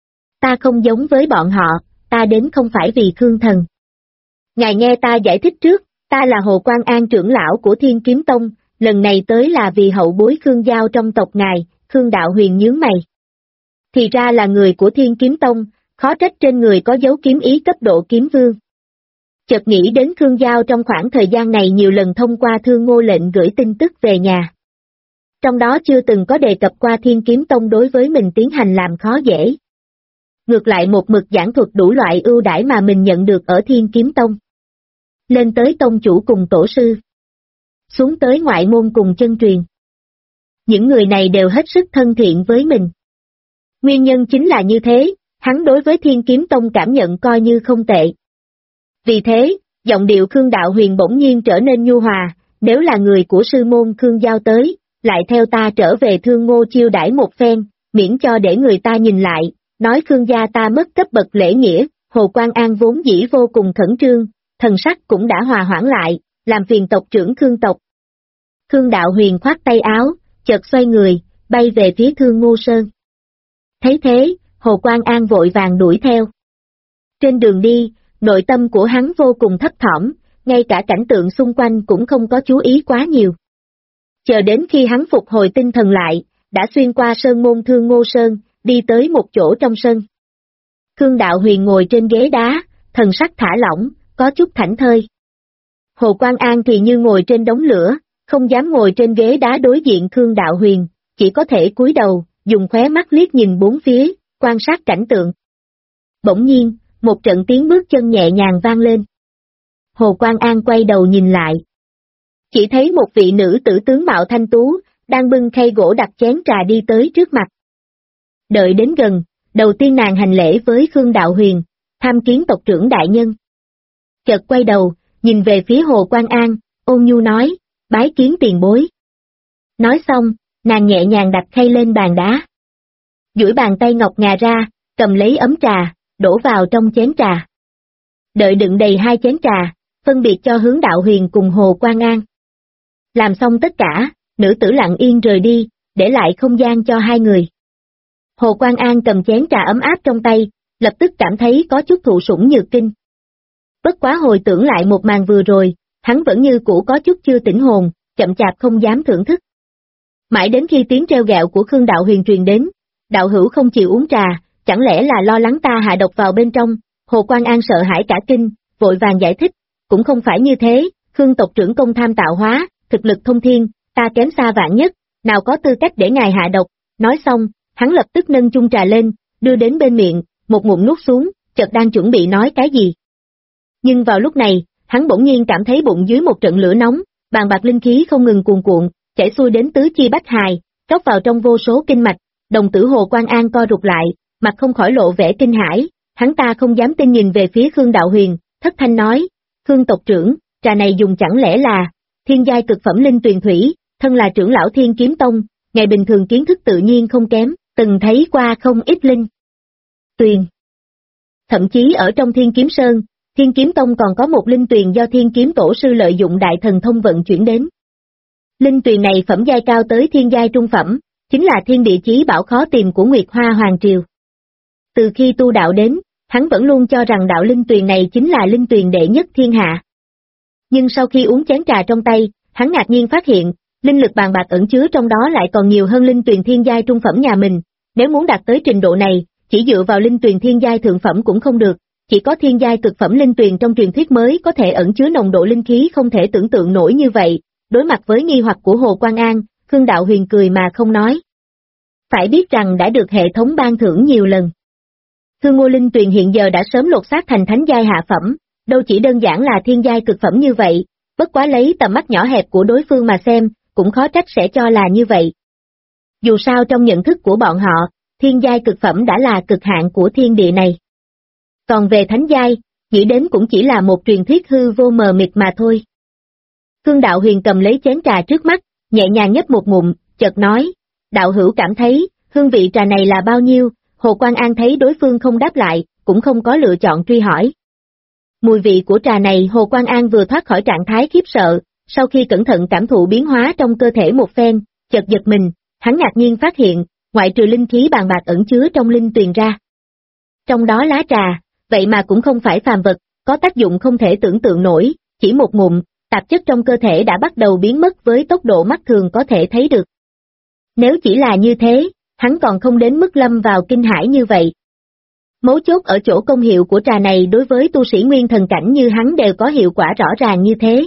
Speaker 2: Ta không giống với bọn họ, ta đến không phải vì Khương thần. Ngài nghe ta giải thích trước, ta là Hồ Quan An trưởng lão của Thiên Kiếm Tông, lần này tới là vì hậu bối Khương Giao trong tộc ngài, Khương Đạo Huyền nhướng mày. Thì ra là người của Thiên Kiếm Tông, khó trách trên người có dấu kiếm ý cấp độ kiếm vương. Chợt nghĩ đến Khương Giao trong khoảng thời gian này nhiều lần thông qua Thương Ngô lệnh gửi tin tức về nhà. Trong đó chưa từng có đề cập qua Thiên Kiếm Tông đối với mình tiến hành làm khó dễ. Ngược lại một mực giảng thuật đủ loại ưu đãi mà mình nhận được ở Thiên Kiếm Tông. Lên tới tông chủ cùng tổ sư. Xuống tới ngoại môn cùng chân truyền. Những người này đều hết sức thân thiện với mình. Nguyên nhân chính là như thế, hắn đối với Thiên Kiếm Tông cảm nhận coi như không tệ. Vì thế, giọng điệu Khương Đạo Huyền bỗng nhiên trở nên nhu hòa, nếu là người của sư môn Khương Giao tới, lại theo ta trở về Thương Ngô chiêu đãi một phen, miễn cho để người ta nhìn lại, nói Khương gia ta mất cấp bậc lễ nghĩa. Hồ Quan An vốn dĩ vô cùng khẩn trương, thần sắc cũng đã hòa hoãn lại, làm phiền tộc trưởng Khương tộc. Khương Đạo Huyền khoát tay áo, chợt xoay người, bay về phía Thương Ngô Sơn. Thấy thế, Hồ Quan An vội vàng đuổi theo. Trên đường đi, nội tâm của hắn vô cùng thấp thỏm, ngay cả cảnh tượng xung quanh cũng không có chú ý quá nhiều. Chờ đến khi hắn phục hồi tinh thần lại, đã xuyên qua sơn môn Thương Ngô Sơn, đi tới một chỗ trong sân. Khương Đạo Huyền ngồi trên ghế đá, thần sắc thả lỏng, có chút thảnh thơi. Hồ Quan An thì như ngồi trên đống lửa, không dám ngồi trên ghế đá đối diện Khương Đạo Huyền, chỉ có thể cúi đầu, dùng khóe mắt liếc nhìn bốn phía, quan sát cảnh tượng. Bỗng nhiên, một trận tiếng bước chân nhẹ nhàng vang lên. Hồ Quan An quay đầu nhìn lại. Chỉ thấy một vị nữ tử tướng mạo thanh tú, đang bưng khay gỗ đặt chén trà đi tới trước mặt. Đợi đến gần, đầu tiên nàng hành lễ với Khương Đạo Huyền, tham kiến tộc trưởng đại nhân. Chợt quay đầu, nhìn về phía Hồ Quan An, ôn nhu nói, bái kiến tiền bối. Nói xong, nàng nhẹ nhàng đặt khay lên bàn đá. Duỗi bàn tay ngọc ngà ra, cầm lấy ấm trà, đổ vào trong chén trà. Đợi đựng đầy 2 chén trà, phân biệt cho Hướng Đạo Huyền cùng Hồ Quan An. Làm xong tất cả, nữ tử lặng yên rời đi, để lại không gian cho 2 người. Hồ Quan An cầm chén trà ấm áp trong tay, lập tức cảm thấy có chút thụ sủng nhược kinh. Bất quá hồi tưởng lại một màn vừa rồi, hắn vẫn như cũ có chút chưa tỉnh hồn, chậm chạp không dám thưởng thức. Mãi đến khi tiếng treo gẹo của Khương Đạo Huyền truyền đến, đạo hữu không chịu uống trà, chẳng lẽ là lo lắng ta hạ độc vào bên trong? Hồ Quan An sợ hãi cả kinh, vội vàng giải thích, cũng không phải như thế, Khương tộc trưởng công tham tạo hóa, thực lực thông thiên, ta kém xa vạn nhất, nào có tư cách để ngài hạ độc. Nói xong, hắn lập tức nâng chung trà lên, đưa đến bên miệng, một ngụm nuốt xuống, chợt đang chuẩn bị nói cái gì. Nhưng vào lúc này, hắn bỗng nhiên cảm thấy bụng dưới một trận lửa nóng, bàn bạc linh khí không ngừng cuồn cuộn, chảy xuôi đến tứ chi bách hài, rót vào trong vô số kinh mạch, đồng tử Hồ Quan An co rụt lại, mặt không khỏi lộ vẻ kinh hãi, hắn ta không dám tin nhìn về phía Khương Đạo Huyền, thất thanh nói, Khương tộc trưởng, trà này dùng chẳng lẽ là thiên giai cực phẩm linh tuyền thủy, thân là trưởng lão Thiên Kiếm Tông, ngày bình thường kiến thức tự nhiên không kém, từng thấy qua không ít linh tuyền. Thậm chí ở trong Thiên Kiếm Sơn, Thiên Kiếm Tông còn có một linh tuyền do Thiên Kiếm Tổ sư lợi dụng đại thần thông vận chuyển đến. Linh tuyền này phẩm giai cao tới thiên giai trung phẩm, chính là thiên địa chí bảo khó tìm của Nguyệt Hoa Hoàng Triều. Từ khi tu đạo đến, hắn vẫn luôn cho rằng đạo linh tuyền này chính là linh tuyền đệ nhất thiên hạ. Nhưng sau khi uống chén trà trong tay, hắn ngạc nhiên phát hiện, linh lực bàn bạc ẩn chứa trong đó lại còn nhiều hơn linh tuyền thiên giai trung phẩm nhà mình, nếu muốn đạt tới trình độ này, chỉ dựa vào linh tuyền thiên giai thượng phẩm cũng không được, chỉ có thiên giai cực phẩm linh tuyền trong truyền thuyết mới có thể ẩn chứa nồng độ linh khí không thể tưởng tượng nổi như vậy. Đối mặt với nghi hoặc của Hồ Quan An, Khương Đạo Huyền cười mà không nói. Phải biết rằng đã được hệ thống ban thưởng nhiều lần. Thương Ngô Linh Tuyền hiện giờ đã sớm lột xác thành thánh giai hạ phẩm, đâu chỉ đơn giản là thiên giai cực phẩm như vậy, bất quá lấy tầm mắt nhỏ hẹp của đối phương mà xem, cũng khó trách sẽ cho là như vậy. Dù sao trong nhận thức của bọn họ, thiên giai cực phẩm đã là cực hạn của thiên địa này. Còn về thánh giai, nghĩ đến cũng chỉ là một truyền thuyết hư vô mờ mịt mà thôi. Khương Đạo Huyền cầm lấy chén trà trước mắt, nhẹ nhàng nhấp một ngụm, chợt nói, đạo hữu cảm thấy, hương vị trà này là bao nhiêu? Hồ Quan An thấy đối phương không đáp lại, cũng không có lựa chọn truy hỏi. Mùi vị của trà này Hồ Quan An vừa thoát khỏi trạng thái khiếp sợ, sau khi cẩn thận cảm thụ biến hóa trong cơ thể một phen, chợt giật mình, hắn ngạc nhiên phát hiện, ngoại trừ linh khí bàn bạc ẩn chứa trong linh tuyền ra. Trong đó lá trà, vậy mà cũng không phải phàm vật, có tác dụng không thể tưởng tượng nổi, chỉ một ngụm, tạp chất trong cơ thể đã bắt đầu biến mất với tốc độ mắt thường có thể thấy được. Nếu chỉ là như thế, hắn còn không đến mức lâm vào kinh hãi như vậy. Mấu chốt ở chỗ công hiệu của trà này đối với tu sĩ nguyên thần cảnh như hắn đều có hiệu quả rõ ràng như thế.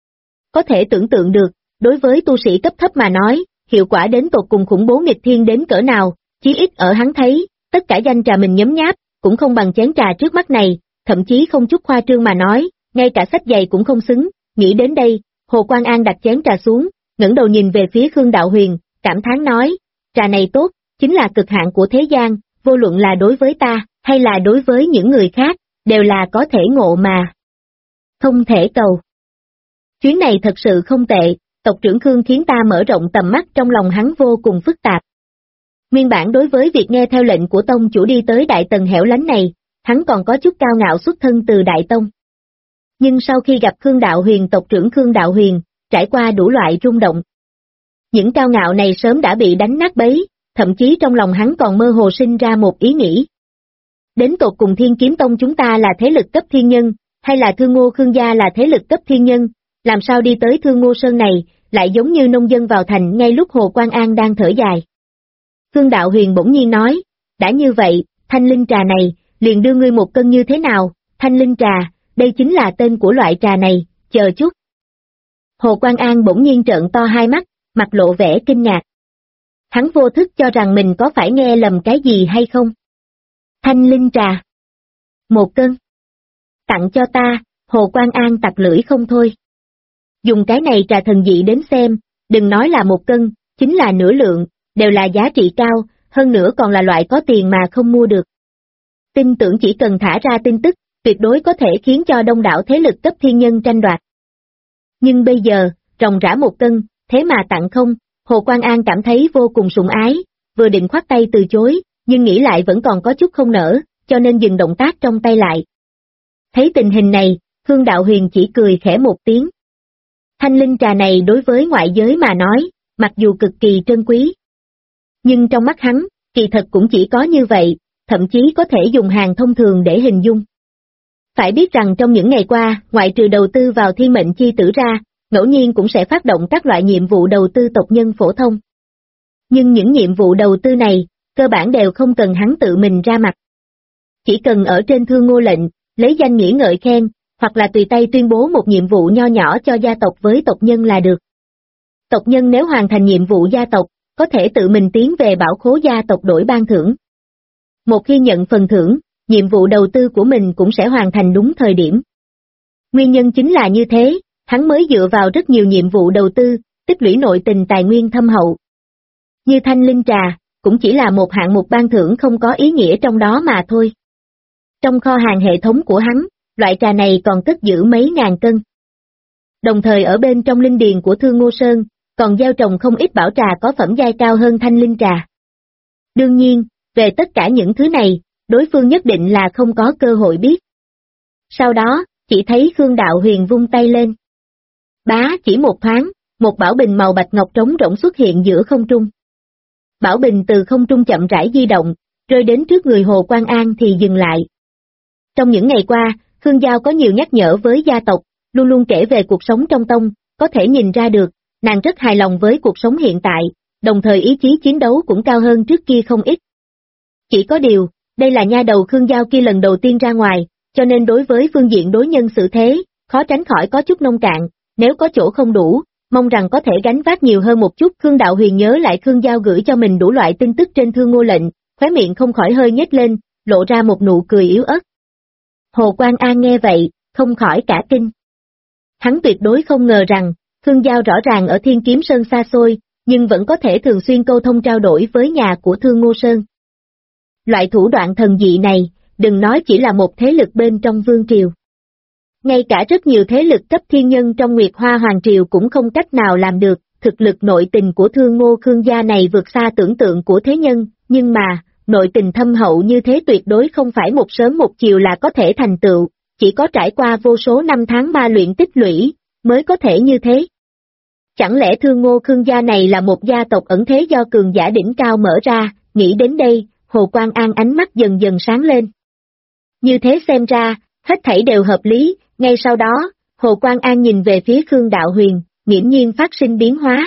Speaker 2: Có thể tưởng tượng được, đối với tu sĩ cấp thấp mà nói, hiệu quả đến tột cùng khủng bố nghịch thiên đến cỡ nào, chí ít ở hắn thấy, tất cả danh trà mình nhấm nháp, cũng không bằng chén trà trước mắt này, thậm chí không chút khoa trương mà nói, ngay cả sách giày cũng không xứng. Nghĩ đến đây, Hồ Quan An đặt chén trà xuống, ngẩng đầu nhìn về phía Khương Đạo Huyền, cảm thán nói, trà này tốt, chính là cực hạn của thế gian, vô luận là đối với ta, hay là đối với những người khác, đều là có thể ngộ mà. Không thể cầu. Chuyến này thật sự không tệ, tộc trưởng Khương khiến ta mở rộng tầm mắt trong lòng hắn vô cùng phức tạp. Nguyên bản đối với việc nghe theo lệnh của tông chủ đi tới Đại Tần hẻo lánh này, hắn còn có chút cao ngạo xuất thân từ Đại Tông. Nhưng sau khi gặp Khương Đạo Huyền tộc trưởng Khương Đạo Huyền, trải qua đủ loại rung động. Những cao ngạo này sớm đã bị đánh nát bấy, thậm chí trong lòng hắn còn mơ hồ sinh ra một ý nghĩ. Đến tột cùng Thiên Kiếm Tông chúng ta là thế lực cấp thiên nhân, hay là Thương Ngô Khương gia là thế lực cấp thiên nhân, làm sao đi tới Thương Ngô Sơn này, lại giống như nông dân vào thành ngay lúc Hồ Quan An đang thở dài. Khương Đạo Huyền bỗng nhiên nói, đã như vậy, thanh linh trà này, liền đưa ngươi một cân như thế nào, thanh linh trà, đây chính là tên của loại trà này, chờ chút. Hồ Quan An bỗng nhiên trợn to hai mắt, mặt lộ vẻ kinh ngạc. Hắn vô thức cho rằng mình có phải nghe lầm cái gì hay không? Thanh linh trà. 1 cân. Tặng cho ta, Hồ Quan An tặc lưỡi không thôi. Dùng cái này trà thần dị đến xem, đừng nói là 1 cân, chính là nửa lượng, đều là giá trị cao, hơn nữa còn là loại có tiền mà không mua được. Tin tưởng chỉ cần thả ra tin tức, tuyệt đối có thể khiến cho đông đảo thế lực cấp thiên nhân tranh đoạt. Nhưng bây giờ, ròng rã 1 cân, thế mà tặng không, Hồ Quan An cảm thấy vô cùng sủng ái, vừa định khoát tay từ chối, nhưng nghĩ lại vẫn còn có chút không nỡ, cho nên dừng động tác trong tay lại. Thấy tình hình này, Khương Đạo Huyền chỉ cười khẽ một tiếng. Thanh linh trà này đối với ngoại giới mà nói, mặc dù cực kỳ trân quý. Nhưng trong mắt hắn, kỳ thật cũng chỉ có như vậy, thậm chí có thể dùng hàng thông thường để hình dung. Phải biết rằng trong những ngày qua, ngoại trừ đầu tư vào thiên mệnh chi tử ra, ngẫu nhiên cũng sẽ phát động các loại nhiệm vụ đầu tư tộc nhân phổ thông. Nhưng những nhiệm vụ đầu tư này, cơ bản đều không cần hắn tự mình ra mặt. Chỉ cần ở trên Thương Ngô lệnh, lấy danh nghĩa ngợi khen, hoặc là tùy tay tuyên bố một nhiệm vụ nho nhỏ cho gia tộc với tộc nhân là được. Tộc nhân nếu hoàn thành nhiệm vụ gia tộc, có thể tự mình tiến về bảo khố gia tộc đổi ban thưởng. Một khi nhận phần thưởng, nhiệm vụ đầu tư của mình cũng sẽ hoàn thành đúng thời điểm. Nguyên nhân chính là như thế, hắn mới dựa vào rất nhiều nhiệm vụ đầu tư, tích lũy nội tình tài nguyên thâm hậu. Như thanh linh trà, cũng chỉ là một hạng mục ban thưởng không có ý nghĩa trong đó mà thôi. Trong kho hàng hệ thống của hắn, loại trà này còn cất giữ mấy ngàn cân. Đồng thời ở bên trong linh điền của Thương Ngô Sơn, còn gieo trồng không ít bảo trà có phẩm giai cao hơn thanh linh trà. Đương nhiên, về tất cả những thứ này, đối phương nhất định là không có cơ hội biết. Sau đó, chỉ thấy Khương Đạo Huyền vung tay lên. Bá chỉ một thoáng, một bảo bình màu bạch ngọc trống rỗng xuất hiện giữa không trung. Bảo bình từ không trung chậm rãi di động, rơi đến trước người Hồ Quan An thì dừng lại. Trong những ngày qua, Khương Giao có nhiều nhắc nhở với gia tộc, luôn luôn kể về cuộc sống trong tông, có thể nhìn ra được, nàng rất hài lòng với cuộc sống hiện tại, đồng thời ý chí chiến đấu cũng cao hơn trước kia không ít. Chỉ có điều, đây là nha đầu Khương Giao kia lần đầu tiên ra ngoài, cho nên đối với phương diện đối nhân xử thế, khó tránh khỏi có chút nông cạn, nếu có chỗ không đủ, mong rằng có thể gánh vác nhiều hơn một chút. Khương Đạo Huyền nhớ lại Khương Giao gửi cho mình đủ loại tin tức trên Thương Ngô lệnh, khóe miệng không khỏi hơi nhếch lên, lộ ra một nụ cười yếu ớt. Hồ Quan An nghe vậy, không khỏi cả kinh. Hắn tuyệt đối không ngờ rằng, Khương Giao rõ ràng ở Thiên Kiếm Sơn xa xôi, nhưng vẫn có thể thường xuyên câu thông trao đổi với nhà của Thương Ngô Sơn. Loại thủ đoạn thần dị này, đừng nói chỉ là một thế lực bên trong vương triều. Ngay cả rất nhiều thế lực cấp thiên nhân trong Nguyệt Hoa Hoàng Triều cũng không cách nào làm được, thực lực nội tình của Thương Ngô Khương gia này vượt xa tưởng tượng của thế nhân, nhưng mà, nội tình thâm hậu như thế tuyệt đối không phải một sớm một chiều là có thể thành tựu, chỉ có trải qua vô số năm tháng ma luyện tích lũy, mới có thể như thế. Chẳng lẽ Thương Ngô Khương gia này là một gia tộc ẩn thế do cường giả đỉnh cao mở ra, nghĩ đến đây, Hồ Quan An ánh mắt dần dần sáng lên. Như thế xem ra, hết thảy đều hợp lý, ngay sau đó, Hồ Quan An nhìn về phía Khương Đạo Huyền, nghiễm nhiên phát sinh biến hóa.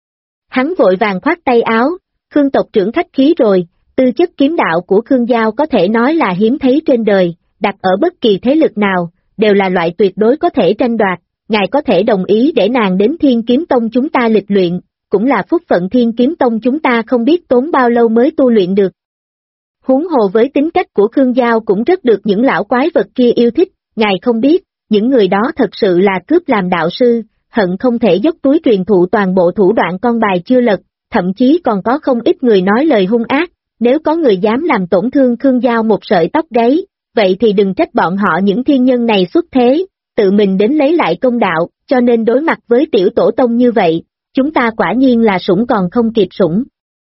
Speaker 2: Hắn vội vàng khoát tay áo, Khương tộc trưởng khách khí rồi, tư chất kiếm đạo của Khương Giao có thể nói là hiếm thấy trên đời, đặt ở bất kỳ thế lực nào, đều là loại tuyệt đối có thể tranh đoạt, ngài có thể đồng ý để nàng đến Thiên Kiếm Tông chúng ta lịch luyện, cũng là phúc phận Thiên Kiếm Tông chúng ta không biết tốn bao lâu mới tu luyện được. Huống hồ với tính cách của Khương Giao cũng rất được những lão quái vật kia yêu thích, ngài không biết, những người đó thật sự là cướp làm đạo sư, hận không thể dốc túi truyền thụ toàn bộ thủ đoạn con bài chưa lật, thậm chí còn có không ít người nói lời hung ác, nếu có người dám làm tổn thương Khương Giao một sợi tóc gáy, vậy thì đừng trách bọn họ những thiên nhân này xuất thế, tự mình đến lấy lại công đạo, cho nên đối mặt với tiểu tổ tông như vậy, chúng ta quả nhiên là sủng còn không kịp sủng.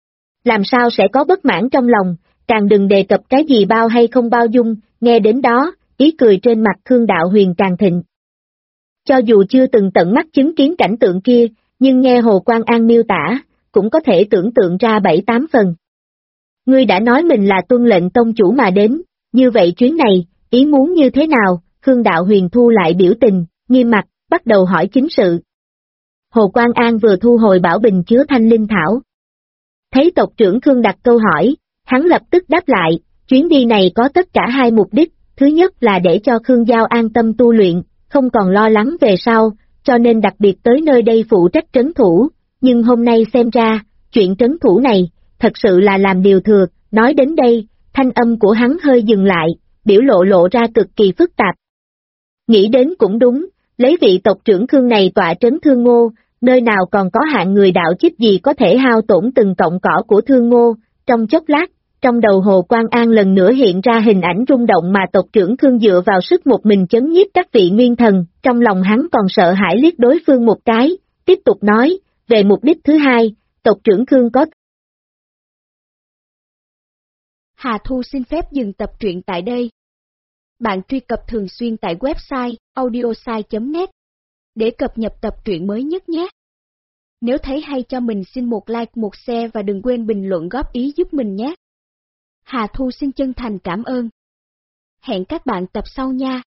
Speaker 2: Làm sao sẽ có bất mãn trong lòng, càng đừng đề cập cái gì bao hay không bao dung, nghe đến đó, ý cười trên mặt Khương Đạo Huyền càng thịnh. Cho dù chưa từng tận mắt chứng kiến cảnh tượng kia, nhưng nghe Hồ Quan An miêu tả, cũng có thể tưởng tượng ra 7-8 phần. Ngươi đã nói mình là tuân lệnh tông chủ mà đến, như vậy chuyến này, ý muốn như thế nào? Khương Đạo Huyền thu lại biểu tình, nghiêm mặt, bắt đầu hỏi chính sự. Hồ Quan An vừa thu hồi bảo bình chứa thanh linh thảo. Thấy tộc trưởng Khương đặt câu hỏi, hắn lập tức đáp lại, chuyến đi này có tất cả hai mục đích, thứ nhất là để cho Khương Giao an tâm tu luyện, không còn lo lắng về sau, cho nên đặc biệt tới nơi đây phụ trách trấn thủ, nhưng hôm nay xem ra, chuyện trấn thủ này, thật sự là làm điều thừa, nói đến đây, thanh âm của hắn hơi dừng lại, biểu lộ ra cực kỳ phức tạp. Nghĩ đến cũng đúng, lấy vị tộc trưởng Khương này tọa trấn Thương Ngô, nơi nào còn có hạng người đạo chích gì có thể hao tổn từng cọng cỏ của Thương Ngô, trong chốc lát, trong đầu Hồ Quan An lần nữa hiện ra hình ảnh rung động mà tộc trưởng Khương dựa vào sức một mình chấn nhiếp các vị nguyên thần, trong lòng hắn còn sợ hãi liếc đối phương một cái, tiếp tục nói, về mục đích thứ hai, tộc trưởng Khương có.
Speaker 1: Hà Thu xin phép dừng tập truyện tại đây. Bạn truy cập thường xuyên tại website audiosai.net để cập nhật tập truyện mới nhất nhé. Nếu thấy hay cho mình xin một like một share và đừng quên bình luận góp ý giúp mình nhé. Hà Thu xin chân thành cảm ơn. Hẹn các bạn tập sau nha.